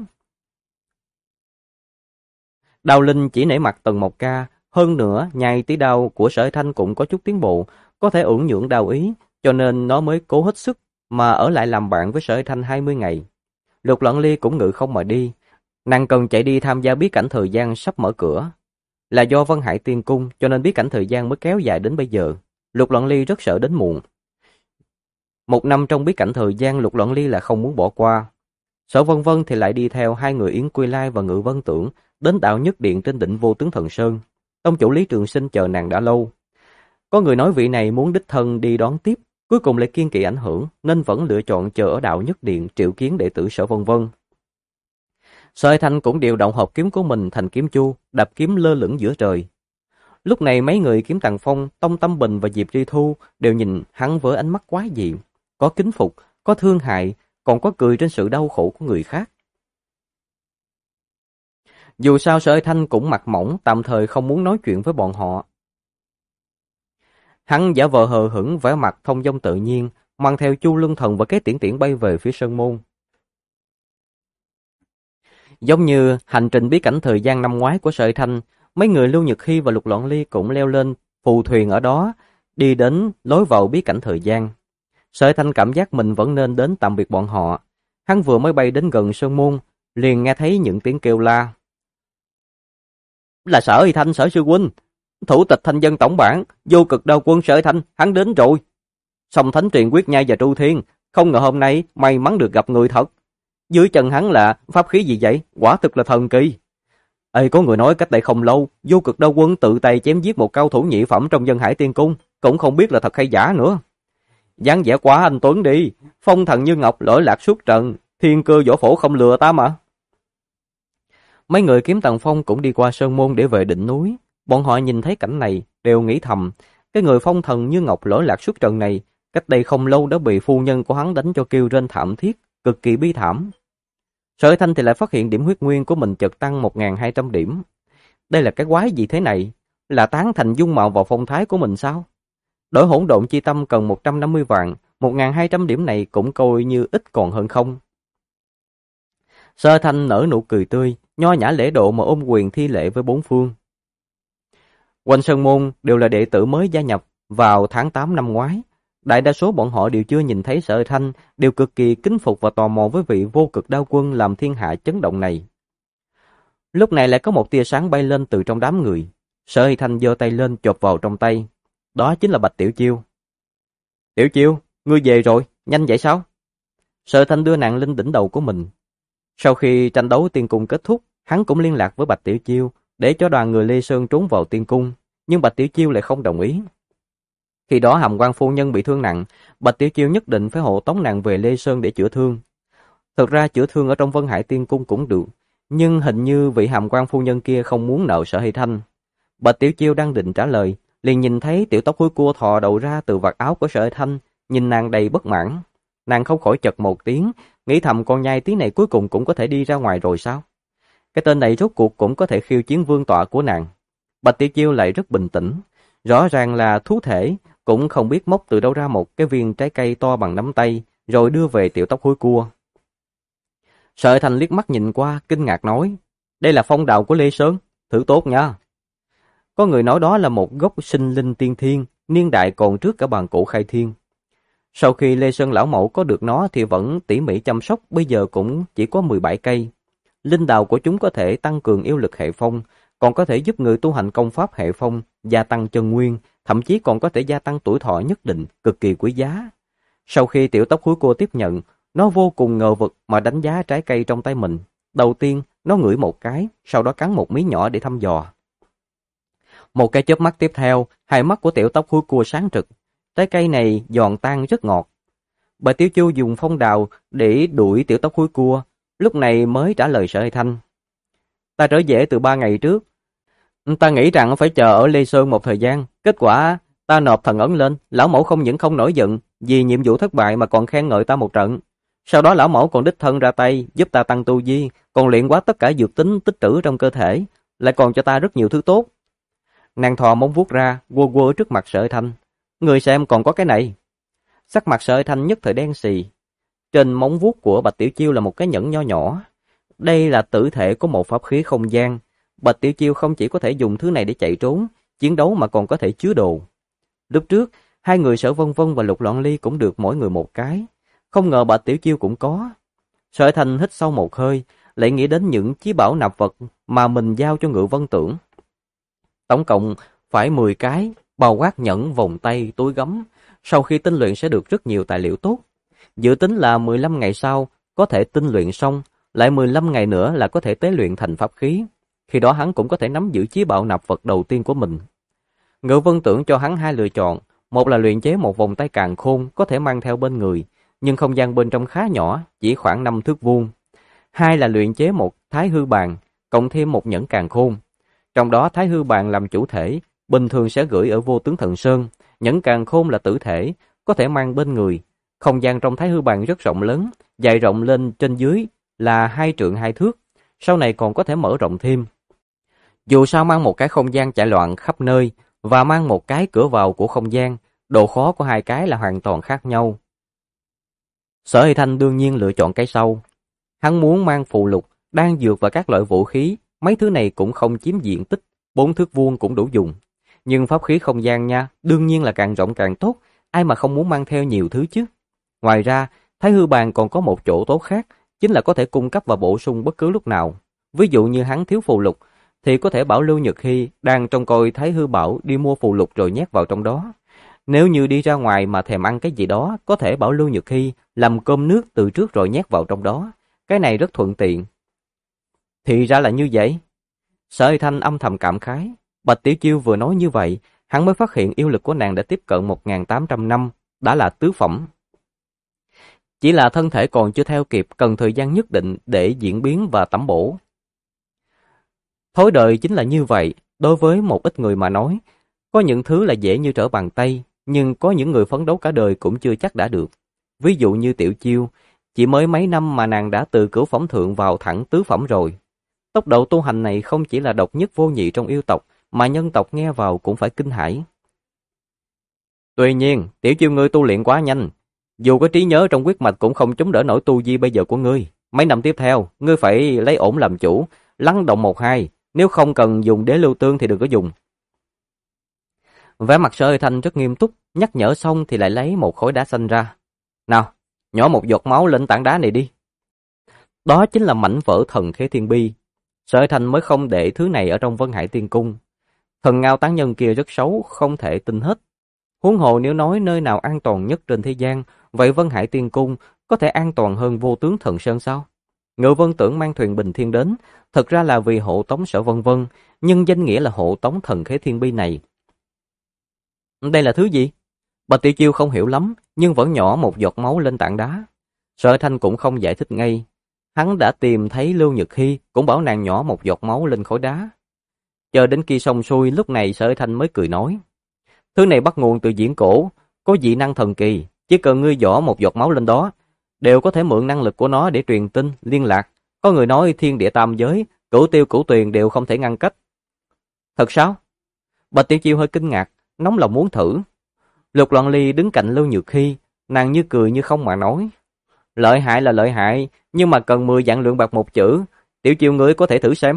Đao linh chỉ nể mặt Tần Mộc Ca, hơn nữa nhai tí đao của Sở Thanh cũng có chút tiến bộ, có thể ưỡn nhưỡng đao ý, cho nên nó mới cố hết sức mà ở lại làm bạn với Sở Thanh 20 ngày. Lục Loan Ly cũng ngự không mà đi. Nàng cần chạy đi tham gia bí cảnh thời gian sắp mở cửa. Là do Vân Hải Tiên Cung cho nên bí cảnh thời gian mới kéo dài đến bây giờ. Lục Loan Ly rất sợ đến muộn. Một năm trong bí cảnh thời gian Lục Loan Ly là không muốn bỏ qua. Sở Vân Vân thì lại đi theo hai người Yến Quy Lai và Ngự Vân Tưởng đến đạo nhất điện trên đỉnh Vô Tướng Thần Sơn. Tông chủ Lý Trường Sinh chờ nàng đã lâu. Có người nói vị này muốn đích thân đi đón tiếp, cuối cùng lại kiên kỵ ảnh hưởng nên vẫn lựa chọn chờ ở đạo nhất điện triệu kiến đệ tử Sở Vân Vân. Sở Thanh cũng điều động hộp kiếm của mình thành kiếm chu, đạp kiếm lơ lửng giữa trời. Lúc này mấy người Kiếm Tàng Phong, Tông Tâm Bình và Diệp Tri Thu đều nhìn hắn với ánh mắt quái dị, có kính phục, có thương hại, còn có cười trên sự đau khổ của người khác. Dù sao Sở Thanh cũng mặt mỏng, tạm thời không muốn nói chuyện với bọn họ. Hắn giả vờ hờ hững, vẻ mặt thông dong tự nhiên, mang theo Chu Luân Thần và cái tiễn tiễn bay về phía sơn môn. Giống như hành trình bí cảnh thời gian năm ngoái của Sở Thanh, mấy người Lưu Nhật Hy và Lục Loan Ly cũng leo lên phù thuyền ở đó, đi đến lối vào bí cảnh thời gian. Sở Thanh cảm giác mình vẫn nên đến tạm biệt bọn họ. Hắn vừa mới bay đến gần sơn môn, liền nghe thấy những tiếng kêu la. Là Sở Thanh, Sở sư huynh, thủ tịch Thanh Dân tổng bản, vô cực đao quân Sở Thanh, hắn đến rồi. Song Thánh Truyền Quyết Nhai và Tru Thiên, không ngờ hôm nay may mắn được gặp người thật. Dưới chân hắn là pháp khí gì vậy? Quả thực là thần kỳ. Ê, có người nói cách đây không lâu, vô cực đao quân tự tay chém giết một cao thủ nhị phẩm trong Vân Hải Tiên Cung, cũng không biết là thật hay giả nữa. Dáng vẻ quá anh Tuấn đi, phong thần như ngọc, lỗi lạc suốt trần, thiên cơ võ phổ không lừa ta mà. Mấy người Kiếm Tàng Phong cũng đi qua sơn môn để về đỉnh núi. Bọn họ nhìn thấy cảnh này, đều nghĩ thầm, cái người phong thần như ngọc lỗi lạc suốt trần này, cách đây không lâu đã bị phu nhân của hắn đánh cho kêu rên thảm thiết, cực kỳ bi thảm. Sở Thanh thì lại phát hiện điểm huyết nguyên của mình chợt tăng 1.200 điểm. Đây là cái quái gì thế này? Là tán thành dung mạo vào phong thái của mình sao? Đổi hỗn độn chi tâm cần 150 vạn, 1.200 điểm này cũng coi như ít còn hơn không. Sở Thanh nở nụ cười tươi, nho nhã lễ độ mà ôm quyền thi lễ với bốn phương. Quanh sơn môn đều là đệ tử mới gia nhập vào tháng 8 năm ngoái. Đại đa số bọn họ đều chưa nhìn thấy Sở Thanh, đều cực kỳ kính phục và tò mò với vị vô cực đao quân làm thiên hạ chấn động này. Lúc này lại có một tia sáng bay lên từ trong đám người. Sở Thanh giơ tay lên chộp vào trong tay. Đó chính là Bạch Tiểu Chiêu. Tiểu Chiêu, ngươi về rồi, nhanh vậy sao? Sở Thanh đưa nàng lên đỉnh đầu của mình. Sau khi tranh đấu tiên cung kết thúc, hắn cũng liên lạc với Bạch Tiểu Chiêu để cho đoàn người Lê Sơn trốn vào tiên cung, nhưng Bạch Tiểu Chiêu lại không đồng ý. Khi đó Hàm Quan phu nhân bị thương nặng, Bạch Tiểu Chiêu nhất định phải hộ tống nàng về Lê Sơn để chữa thương. Thực ra chữa thương ở trong Vân Hải Tiên Cung cũng được, nhưng hình như vị Hàm Quan phu nhân kia không muốn nợ Sở Hy Thanh. Bạch Tiểu Chiêu đang định trả lời, liền nhìn thấy tiểu tóc hôi cua thò đầu ra từ vạt áo của Sở Hy Thanh, nhìn nàng đầy bất mãn. Nàng không khỏi chật một tiếng, nghĩ thầm con nhai tí này cuối cùng cũng có thể đi ra ngoài rồi sao? Cái tên này rốt cuộc cũng có thể khiêu chiến vương tọa của nàng. Bạch Tiểu Chiêu lại rất bình tĩnh, rõ ràng là thú thể, cũng không biết móc từ đâu ra một cái viên trái cây to bằng nắm tay, rồi đưa về tiểu tóc hôi cua. Sở Thành liếc mắt nhìn qua, kinh ngạc nói, đây là phong đạo của Lê Sơn, thử tốt nha. Có người nói đó là một gốc sinh linh tiên thiên, niên đại còn trước cả bàn cổ khai thiên. Sau khi Lê Sơn lão mẫu có được nó thì vẫn tỉ mỉ chăm sóc, bây giờ cũng chỉ có 17 cây. Linh đào của chúng có thể tăng cường yêu lực hệ phong, còn có thể giúp người tu hành công pháp hệ phong, gia tăng chân nguyên, thậm chí còn có thể gia tăng tuổi thọ nhất định, cực kỳ quý giá. Sau khi tiểu tóc húi cô tiếp nhận, nó vô cùng ngờ vực mà đánh giá trái cây trong tay mình. Đầu tiên, nó ngửi một cái, sau đó cắn một miếng nhỏ để thăm dò. Một cái chớp mắt tiếp theo, hai mắt của tiểu tóc húi cua sáng rực. Trái cây này giòn tan rất ngọt. Bà Tiểu Chu dùng phong đào để đuổi tiểu tóc húi cua, lúc này mới trả lời Sở Hy Thanh. Ta trở về từ 3 ngày trước. Ta nghĩ rằng phải chờ ở Lê Sơn một thời gian. Kết quả ta nộp thần ấn lên, lão mẫu không những không nổi giận vì nhiệm vụ thất bại mà còn khen ngợi ta một trận. Sau đó lão mẫu còn đích thân ra tay giúp ta tăng tu vi, còn luyện hóa tất cả dược tính tích trữ trong cơ thể, lại còn cho ta rất nhiều thứ tốt. Nàng thò móng vuốt ra, quơ quơ trước mặt Sở Hy Thanh. Người xem còn có cái này. Sắc mặt Sở Hy Thanh nhất thời đen xì. Trên móng vuốt của Bạch Tiểu Chiêu là một cái nhẫn nho nhỏ. Đây là tử thể của một pháp khí không gian. Bạch Tiểu Chiêu không chỉ có thể dùng thứ này để chạy trốn, chiến đấu mà còn có thể chứa đồ. Lúc trước, hai người Sở Vân Vân và Lục Loan Ly cũng được mỗi người một cái. không ngờ Bạch Tiểu Chiêu cũng có. Sở Thanh hít sâu một hơi, lại nghĩ đến những chí bảo nạp vật mà mình giao cho Ngự Vân Tưởng. Tổng cộng phải 10 cái, bao quát nhẫn, vòng tay, túi gấm. Sau khi tinh luyện sẽ được rất nhiều tài liệu tốt. Dự tính là 15 ngày sau có thể tinh luyện xong, lại 15 ngày nữa là có thể tế luyện thành pháp khí. Khi đó hắn cũng có thể nắm giữ chí bảo nạp vật đầu tiên của mình. Ngự Vân Tưởng cho hắn hai lựa chọn, một là luyện chế một vòng tay càn khôn có thể mang theo bên người, nhưng không gian bên trong khá nhỏ, chỉ khoảng 5 thước vuông. Hai là luyện chế một thái hư bàn, cộng thêm một nhẫn càn khôn. Trong đó thái hư bàn làm chủ thể, bình thường sẽ gửi ở Vô Tướng Thần Sơn, nhẫn càn khôn là tử thể, có thể mang bên người. Không gian trong thái hư bàn rất rộng lớn, dài rộng lên trên dưới là 2 trượng 2 thước, sau này còn có thể mở rộng thêm. Dù sao mang một cái không gian chạy loạn khắp nơi và mang một cái cửa vào của không gian, độ khó của hai cái là hoàn toàn khác nhau. Sở Hy Thanh đương nhiên lựa chọn cái sau. Hắn muốn mang phù lục, đan dược và các loại vũ khí, mấy thứ này cũng không chiếm diện tích, 4 thước vuông cũng đủ dùng. Nhưng pháp khí không gian nha, đương nhiên là càng rộng càng tốt, ai mà không muốn mang theo nhiều thứ chứ. Ngoài ra, Thái Hư Bàn còn có một chỗ tốt khác, chính là có thể cung cấp và bổ sung bất cứ lúc nào. Ví dụ như hắn thiếu phù lục, thì có thể bảo Lưu Nhược Hy đang trông coi Thái Hư Bảo đi mua phù lục rồi nhét vào trong đó. Nếu như đi ra ngoài mà thèm ăn cái gì đó, có thể bảo Lưu Nhược Hy làm cơm nước từ trước rồi nhét vào trong đó. Cái này rất thuận tiện. Thì ra là như vậy. Sở Hy Thanh âm thầm cảm khái. Bạch Tiểu Chiêu vừa nói như vậy, hắn mới phát hiện yêu lực của nàng đã tiếp cận 1.800 năm, đã là tứ phẩm. Chỉ là thân thể còn chưa theo kịp, cần thời gian nhất định để diễn biến và tẩm bổ. Thói đời chính là như vậy, đối với một ít người mà nói, có những thứ là dễ như trở bàn tay, nhưng có những người phấn đấu cả đời cũng chưa chắc đã được. Ví dụ như Tiểu Chiêu, chỉ mới mấy năm mà nàng đã từ cửu phẩm thượng vào thẳng tứ phẩm rồi. Tốc độ tu hành này không chỉ là độc nhất vô nhị trong yêu tộc, mà nhân tộc nghe vào cũng phải kinh hãi. Tuy nhiên, Tiểu Chiêu ngươi tu luyện quá nhanh, dù có trí nhớ trong huyết mạch cũng không chống đỡ nổi tu vi bây giờ của ngươi. Mấy năm tiếp theo, ngươi phải lấy ổn làm chủ, lắng động một hai, nếu không cần dùng đế lưu tương thì đừng có dùng. Vẻ mặt Sở Hy Thanh rất nghiêm túc, nhắc nhở xong thì lại lấy một khối đá xanh ra. Nào, nhỏ một giọt máu lên tảng đá này đi. Đó chính là mảnh vỡ thần khế thiên bi. Sở Hy Thanh mới không để thứ này ở trong Vân Hải Tiên Cung. Thần ngao tán nhân kia rất xấu, không thể tin hết. Huống hồ nếu nói nơi nào an toàn nhất trên thế gian, vậy Vân Hải Tiên Cung có thể an toàn hơn Vô Tướng Thần Sơn sao? Ngự Vân Tưởng mang thuyền Bình Thiên đến, thật ra là vì hộ tống Sở Vân Vân, nhưng danh nghĩa là hộ tống thần khế thiên bi này. Đây là thứ gì? Bạch Tiểu Chiêu không hiểu lắm, nhưng vẫn nhỏ một giọt máu lên tảng đá. Sở Thanh cũng không giải thích ngay. Hắn đã tìm thấy Lưu Nhược Hy, cũng bảo nàng nhỏ một giọt máu lên khối đá. Chờ đến khi xong xuôi, lúc này Sở Thanh mới cười nói. Thứ này bắt nguồn từ viễn cổ, có dị năng thần kỳ, chỉ cần ngươi giỏ một giọt máu lên đó, đều có thể mượn năng lực của nó để truyền tin, liên lạc. Có người nói thiên địa tam giới, cửu tiêu cửu tuyền đều không thể ngăn cách. Thật sao? Bạch Tiểu Chiêu hơi kinh ngạc, nóng lòng muốn thử. Lục Loan Ly đứng cạnh Lưu Nhược Hy, nàng như cười như không mà nói. Lợi hại là lợi hại, nhưng mà cần 10 vạn lượng bạc một chữ, Tiểu Chiêu ngươi có thể thử xem.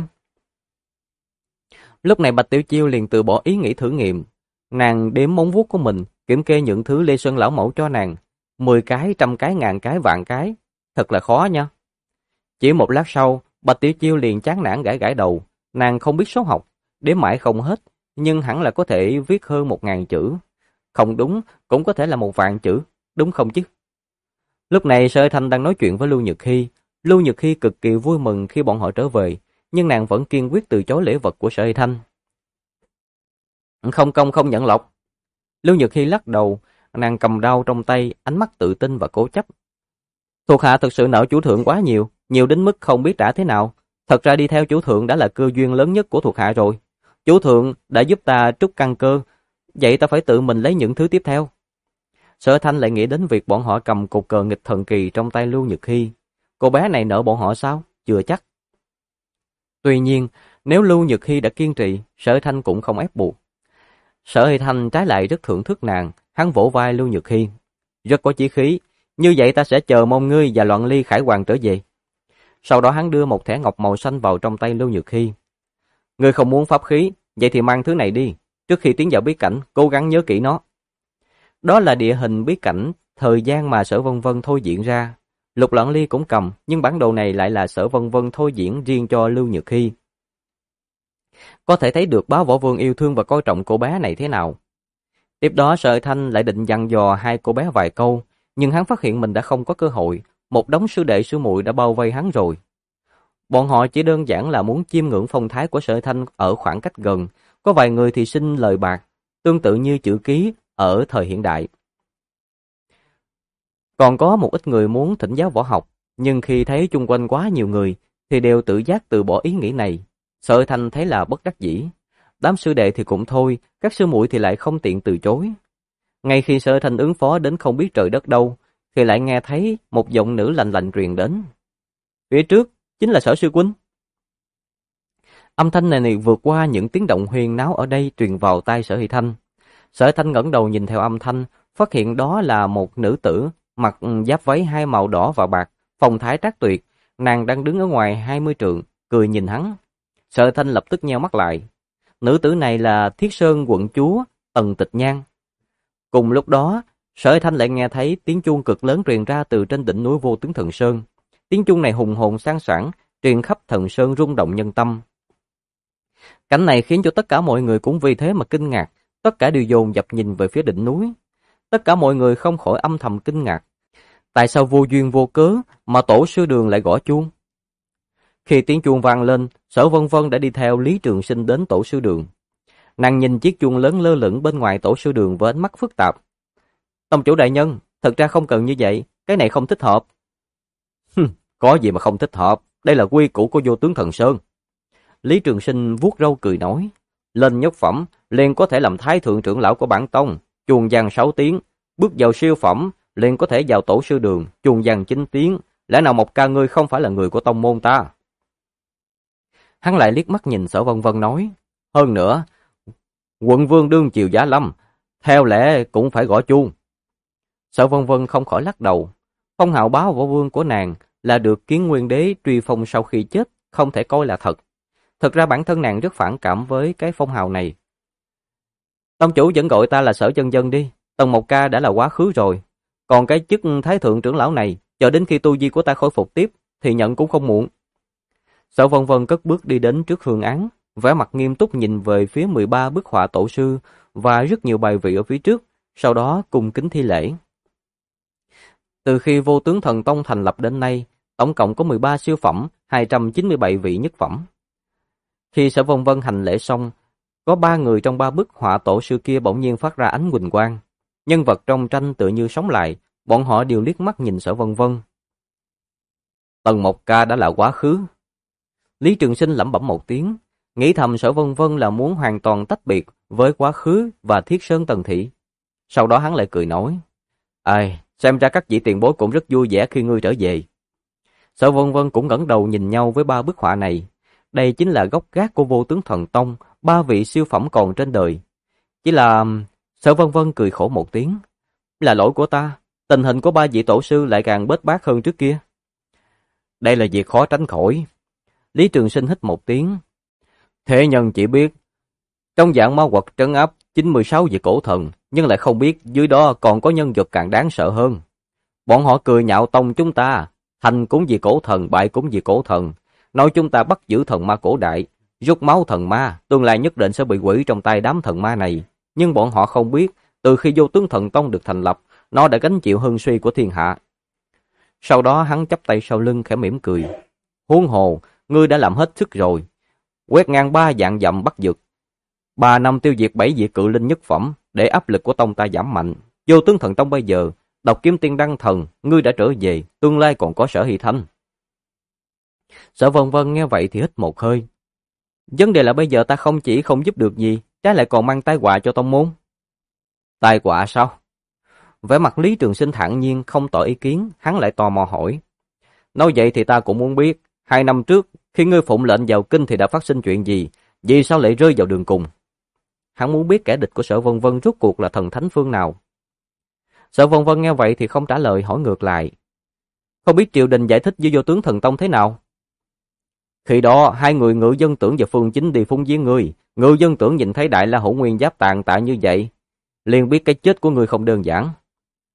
Lúc này Bạch Tiểu Chiêu liền từ bỏ ý nghĩ thử nghiệm. Nàng đếm móng vuốt của mình, kiểm kê những thứ Lê Sơn lão mẫu cho nàng. 10 cái, 100 cái, 1000 cái, vạn cái. Thật là khó nha. Chỉ một lát sau, Bạch Tiểu Chiêu liền chán nản gãi gãi đầu. Nàng không biết số học, đếm mãi không hết, nhưng hẳn là có thể viết hơn 1000 chữ. Không đúng, cũng có thể là 1.000 chữ, đúng không chứ? Lúc này Sở Thanh đang nói chuyện với Lưu Nhược Hy. Lưu Nhược Hy cực kỳ vui mừng khi bọn họ trở về, nhưng nàng vẫn kiên quyết từ chối lễ vật của Sở Thanh. Không công không nhận lộc. Lưu Nhược Hy lắc đầu, nàng cầm đao trong tay, ánh mắt tự tin và cố chấp. Thuộc hạ thực sự nợ chủ thượng quá nhiều, nhiều đến mức không biết trả thế nào. Thật ra đi theo chủ thượng đã là cơ duyên lớn nhất của thuộc hạ rồi. Chủ thượng đã giúp ta trút căn cơ, vậy ta phải tự mình lấy những thứ tiếp theo. Sở Thanh lại nghĩ đến việc bọn họ cầm cột cờ nghịch thần kỳ trong tay Lưu Nhược Hy. Cô bé này nợ bọn họ sao? Chưa chắc. Tuy nhiên, nếu Lưu Nhược Hy đã kiên trì, Sở Thanh cũng không ép buộc. Sở Thanh trái lại rất thưởng thức nàng, hắn vỗ vai Lưu Nhược Hy. Rất có chí khí, như vậy ta sẽ chờ mong ngươi và Loạn Ly khải hoàng trở về. Sau đó hắn đưa một thẻ ngọc màu xanh vào trong tay Lưu Nhược Hy. Ngươi không muốn pháp khí, vậy thì mang thứ này đi. Trước khi tiến vào bí cảnh, cố gắng nhớ kỹ nó. Đó là địa hình bí cảnh thời gian mà Sở Vân Vân thôi diễn ra. Lục Loạn Ly cũng cầm, nhưng bản đồ này lại là Sở Vân Vân thôi diễn riêng cho Lưu Nhược Hy. Có thể thấy được Bá Võ Vương yêu thương và coi trọng cô bé này thế nào. Tiếp đó Sở Thanh lại định dặn dò hai cô bé vài câu, nhưng hắn phát hiện mình đã không có cơ hội, một đống sư đệ sư muội đã bao vây hắn rồi. Bọn họ chỉ đơn giản là muốn chiêm ngưỡng phong thái của Sở Thanh ở khoảng cách gần, có vài người thì xin lời bạc, tương tự như chữ ký ở thời hiện đại. Còn có một ít người muốn thỉnh giáo võ học, nhưng khi thấy chung quanh quá nhiều người thì đều tự giác từ bỏ ý nghĩ này. Sở Thanh thấy là bất đắc dĩ. Đám sư đệ thì cũng thôi, các sư muội thì lại không tiện từ chối. Ngay khi Sở Thanh ứng phó đến không biết trời đất đâu, thì lại nghe thấy một giọng nữ lạnh lạnh truyền đến. Phía trước chính là Sở sư huynh. Âm thanh này vượt qua những tiếng động huyên náo ở đây truyền vào tai Sở Hy Thanh. Sở Thanh ngẩng đầu nhìn theo âm thanh, phát hiện đó là một nữ tử mặc giáp váy hai màu đỏ và bạc, phong thái trác tuyệt, nàng đang đứng ở ngoài 20 trượng, cười nhìn hắn. Sở Thanh lập tức nheo mắt lại. Nữ tử này là Thiết Sơn quận chúa Tần Tịch Nhan. Cùng lúc đó, Sở Thanh lại nghe thấy tiếng chuông cực lớn truyền ra từ trên đỉnh núi Vô Tướng Thần Sơn. Tiếng chuông này hùng hồn sang sảng, truyền khắp Thần Sơn rung động nhân tâm. Cảnh này khiến cho tất cả mọi người cũng vì thế mà kinh ngạc, tất cả đều dồn dập nhìn về phía đỉnh núi. Tất cả mọi người không khỏi âm thầm kinh ngạc. Tại sao vô duyên vô cớ mà tổ sư Đường lại gõ chuông? Khi tiếng chuông vang lên, Sở Vân Vân đã đi theo Lý Trường Sinh đến tổ sư Đường. Nàng nhìn chiếc chuông lớn lơ lửng bên ngoài tổ sư Đường với ánh mắt phức tạp. Tông chủ đại nhân, thật ra không cần như vậy, cái này không thích hợp. Có gì mà không thích hợp, đây là quy củ của Vô Tướng Thần Sơn. Lý Trường Sinh vuốt râu cười nói, lên nhất phẩm liền có thể làm thái thượng trưởng lão của bản tông, chuông vang 6 tiếng, bước vào siêu phẩm liền có thể vào tổ sư Đường, chuông vang 9 tiếng, lẽ nào Mộc Ca ngươi không phải là người của tông môn ta? Hắn lại liếc mắt nhìn Sở Vân Vân nói, hơn nữa, quận vương đương triều giá lâm, theo lẽ cũng phải gõ chuông. Sở Vân Vân không khỏi lắc đầu, phong hào Bá Võ Vương của nàng là được Kiến Nguyên Đế truy phong sau khi chết, không thể coi là thật. Thật ra bản thân nàng rất phản cảm với cái phong hào này. Tông chủ vẫn gọi ta là Sở Chân Dân đi, Tần Mộc Ca đã là quá khứ rồi. Còn cái chức thái thượng trưởng lão này, chờ đến khi tu vi của ta khôi phục tiếp, thì nhận cũng không muộn. Sở Vân Vân cất bước đi đến trước hương án, vẻ mặt nghiêm túc nhìn về phía 13 bức họa tổ sư và rất nhiều bài vị ở phía trước, sau đó cung kính thi lễ. Từ khi Vô Tướng Thần Tông thành lập đến nay, tổng cộng có 13 siêu phẩm, 297 vị nhất phẩm. Khi Sở Vân Vân hành lễ xong, có 3 người trong 3 bức họa tổ sư kia bỗng nhiên phát ra ánh huỳnh quang. Nhân vật trong tranh tựa như sống lại, bọn họ đều liếc mắt nhìn Sở Vân Vân. Tần Mộc Ca đã là quá khứ. Lý Trường Sinh lẩm bẩm một tiếng, nghĩ thầm Sở Vân Vân là muốn hoàn toàn tách biệt với quá khứ và Thiết Sơn Tần Thị. Sau đó hắn lại cười nói, ai, xem ra các vị tiền bối cũng rất vui vẻ khi ngươi trở về. Sở Vân Vân cũng ngẩng đầu nhìn nhau với 3 bức họa này. Đây chính là gốc gác của Vô Tướng Thần Tông, 3 vị siêu phẩm còn trên đời. Chỉ là... Sở Vân Vân cười khổ một tiếng. Là lỗi của ta, tình hình của 3 vị tổ sư lại càng bết bát hơn trước kia. Đây là việc khó tránh khỏi. Lý Trường Sinh hít một tiếng. Thế nhân chỉ biết, trong dạng ma quật trấn áp 96 vị cổ thần, nhưng lại không biết dưới đó còn có nhân vật càng đáng sợ hơn. Bọn họ cười nhạo tông chúng ta, thành cũng vì cổ thần, bại cũng vì cổ thần. Nói chúng ta bắt giữ thần ma cổ đại, rút máu thần ma, tương lai nhất định sẽ bị quỷ trong tay đám thần ma này. Nhưng bọn họ không biết, từ khi Vô Tướng Thần Tông được thành lập, nó đã gánh chịu hưng suy của thiên hạ. Sau đó hắn chắp tay sau lưng khẽ mỉm cười. Huống hồ, ngươi đã làm hết sức rồi. Quét ngang 3 vạn dặm bắt dược. 3 năm tiêu diệt 7 vị cự linh nhất phẩm, để áp lực của tông ta giảm mạnh. Vô Tướng Thần Tông bây giờ, độc kiếm tiên đăng thần, ngươi đã trở về, tương lai còn có Sở Hy Thanh. Sở Vân Vân nghe vậy thì hít một hơi. Vấn đề là bây giờ ta không chỉ không giúp được gì, trái lại còn mang tai họa cho tông môn. Tai họa sao? Vẻ mặt Lý Trường Sinh thản nhiên không tỏ ý kiến, hắn lại tò mò hỏi. Nói vậy thì ta cũng muốn biết, 2 năm trước, khi ngươi phụng lệnh vào kinh thì đã phát sinh chuyện gì, vì sao lại rơi vào đường cùng? Hắn muốn biết kẻ địch của Sở Vân Vân rốt cuộc là thần thánh phương nào. Sở Vân Vân nghe vậy thì không trả lời, hỏi ngược lại. Không biết triều đình giải thích với Vô Tướng Thần Tông thế nào? Khi đó, 2 người Ngự Dân Tưởng và Phương Chính đi phung viếng ngươi. Ngự Dân Tưởng nhìn thấy Đại La Hổ Nguyên Giáp tàn tạ như vậy, liền biết cái chết của ngươi không đơn giản.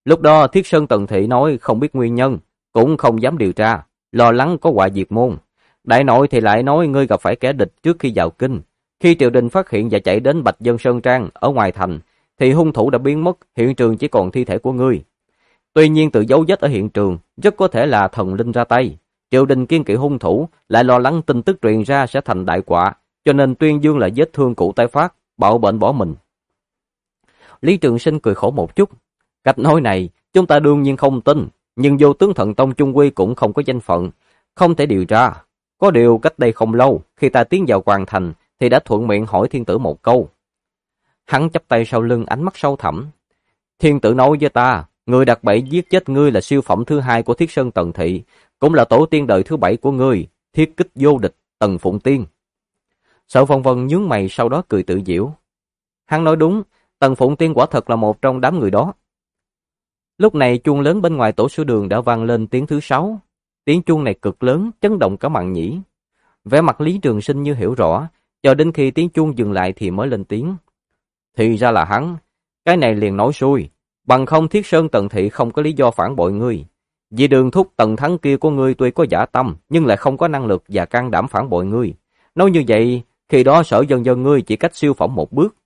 Lúc đó Thiết Sơn Tần Thị nói không biết nguyên nhân, cũng không dám điều tra, lo lắng có họa diệt môn. Đại nội thì lại nói ngươi gặp phải kẻ địch trước khi vào kinh. Khi triều đình phát hiện và chạy đến Bạch Dân Sơn Trang ở ngoài thành, thì hung thủ đã biến mất, hiện trường chỉ còn thi thể của ngươi. Tuy nhiên tự dấu vết ở hiện trường, rất có thể là thần linh ra tay. Triều đình kiên kỵ hung thủ, lại lo lắng tin tức truyền ra sẽ thành đại họa, cho nên tuyên dương là vết thương cũ tái phát, bạo bệnh bỏ mình. Lý Trường Sinh cười khổ một chút. Cách nói này, chúng ta đương nhiên không tin, nhưng Vô Tướng Thần Tông chung quy cũng không có danh phận, không thể điều tra. Có điều cách đây không lâu, khi ta tiến vào hoàng thành, thì đã thuận miệng hỏi thiên tử một câu. Hắn chắp tay sau lưng, ánh mắt sâu thẳm. Thiên tử nói với ta, người đặt bẫy giết chết ngươi là siêu phẩm thứ hai của Thiết Sơn Tần Thị, cũng là tổ tiên đời thứ 7 của ngươi, Thiết Kích Vô Địch, Tần Phụng Tiên. Sở Vân Vân nhướng mày, sau đó cười tự giễu. Hắn nói đúng, Tần Phụng Tiên quả thật là một trong đám người đó. Lúc này chuông lớn bên ngoài tổ sư đường đã vang lên tiếng thứ 6. Tiếng chuông này cực lớn, chấn động cả màn nhĩ. Vẻ mặt Lý Trường Sinh như hiểu rõ, cho đến khi tiếng chuông dừng lại thì mới lên tiếng. Thì ra là hắn, cái này liền nói xuôi, bằng không Thiết Sơn Tần Thị không có lý do phản bội ngươi. Vì Đường thúc Tần Thắng kia của ngươi tuy có dã tâm, nhưng lại không có năng lực và can đảm phản bội ngươi. Nói như vậy, khi đó Sở Dân Dân ngươi chỉ cách siêu phẩm một bước.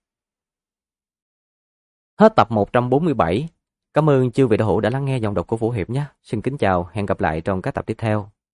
Hết tập 147. Cảm ơn chư vị đạo hữu đã lắng nghe giọng đọc của Vũ Hiệp nhé. Xin kính chào, hẹn gặp lại trong các tập tiếp theo.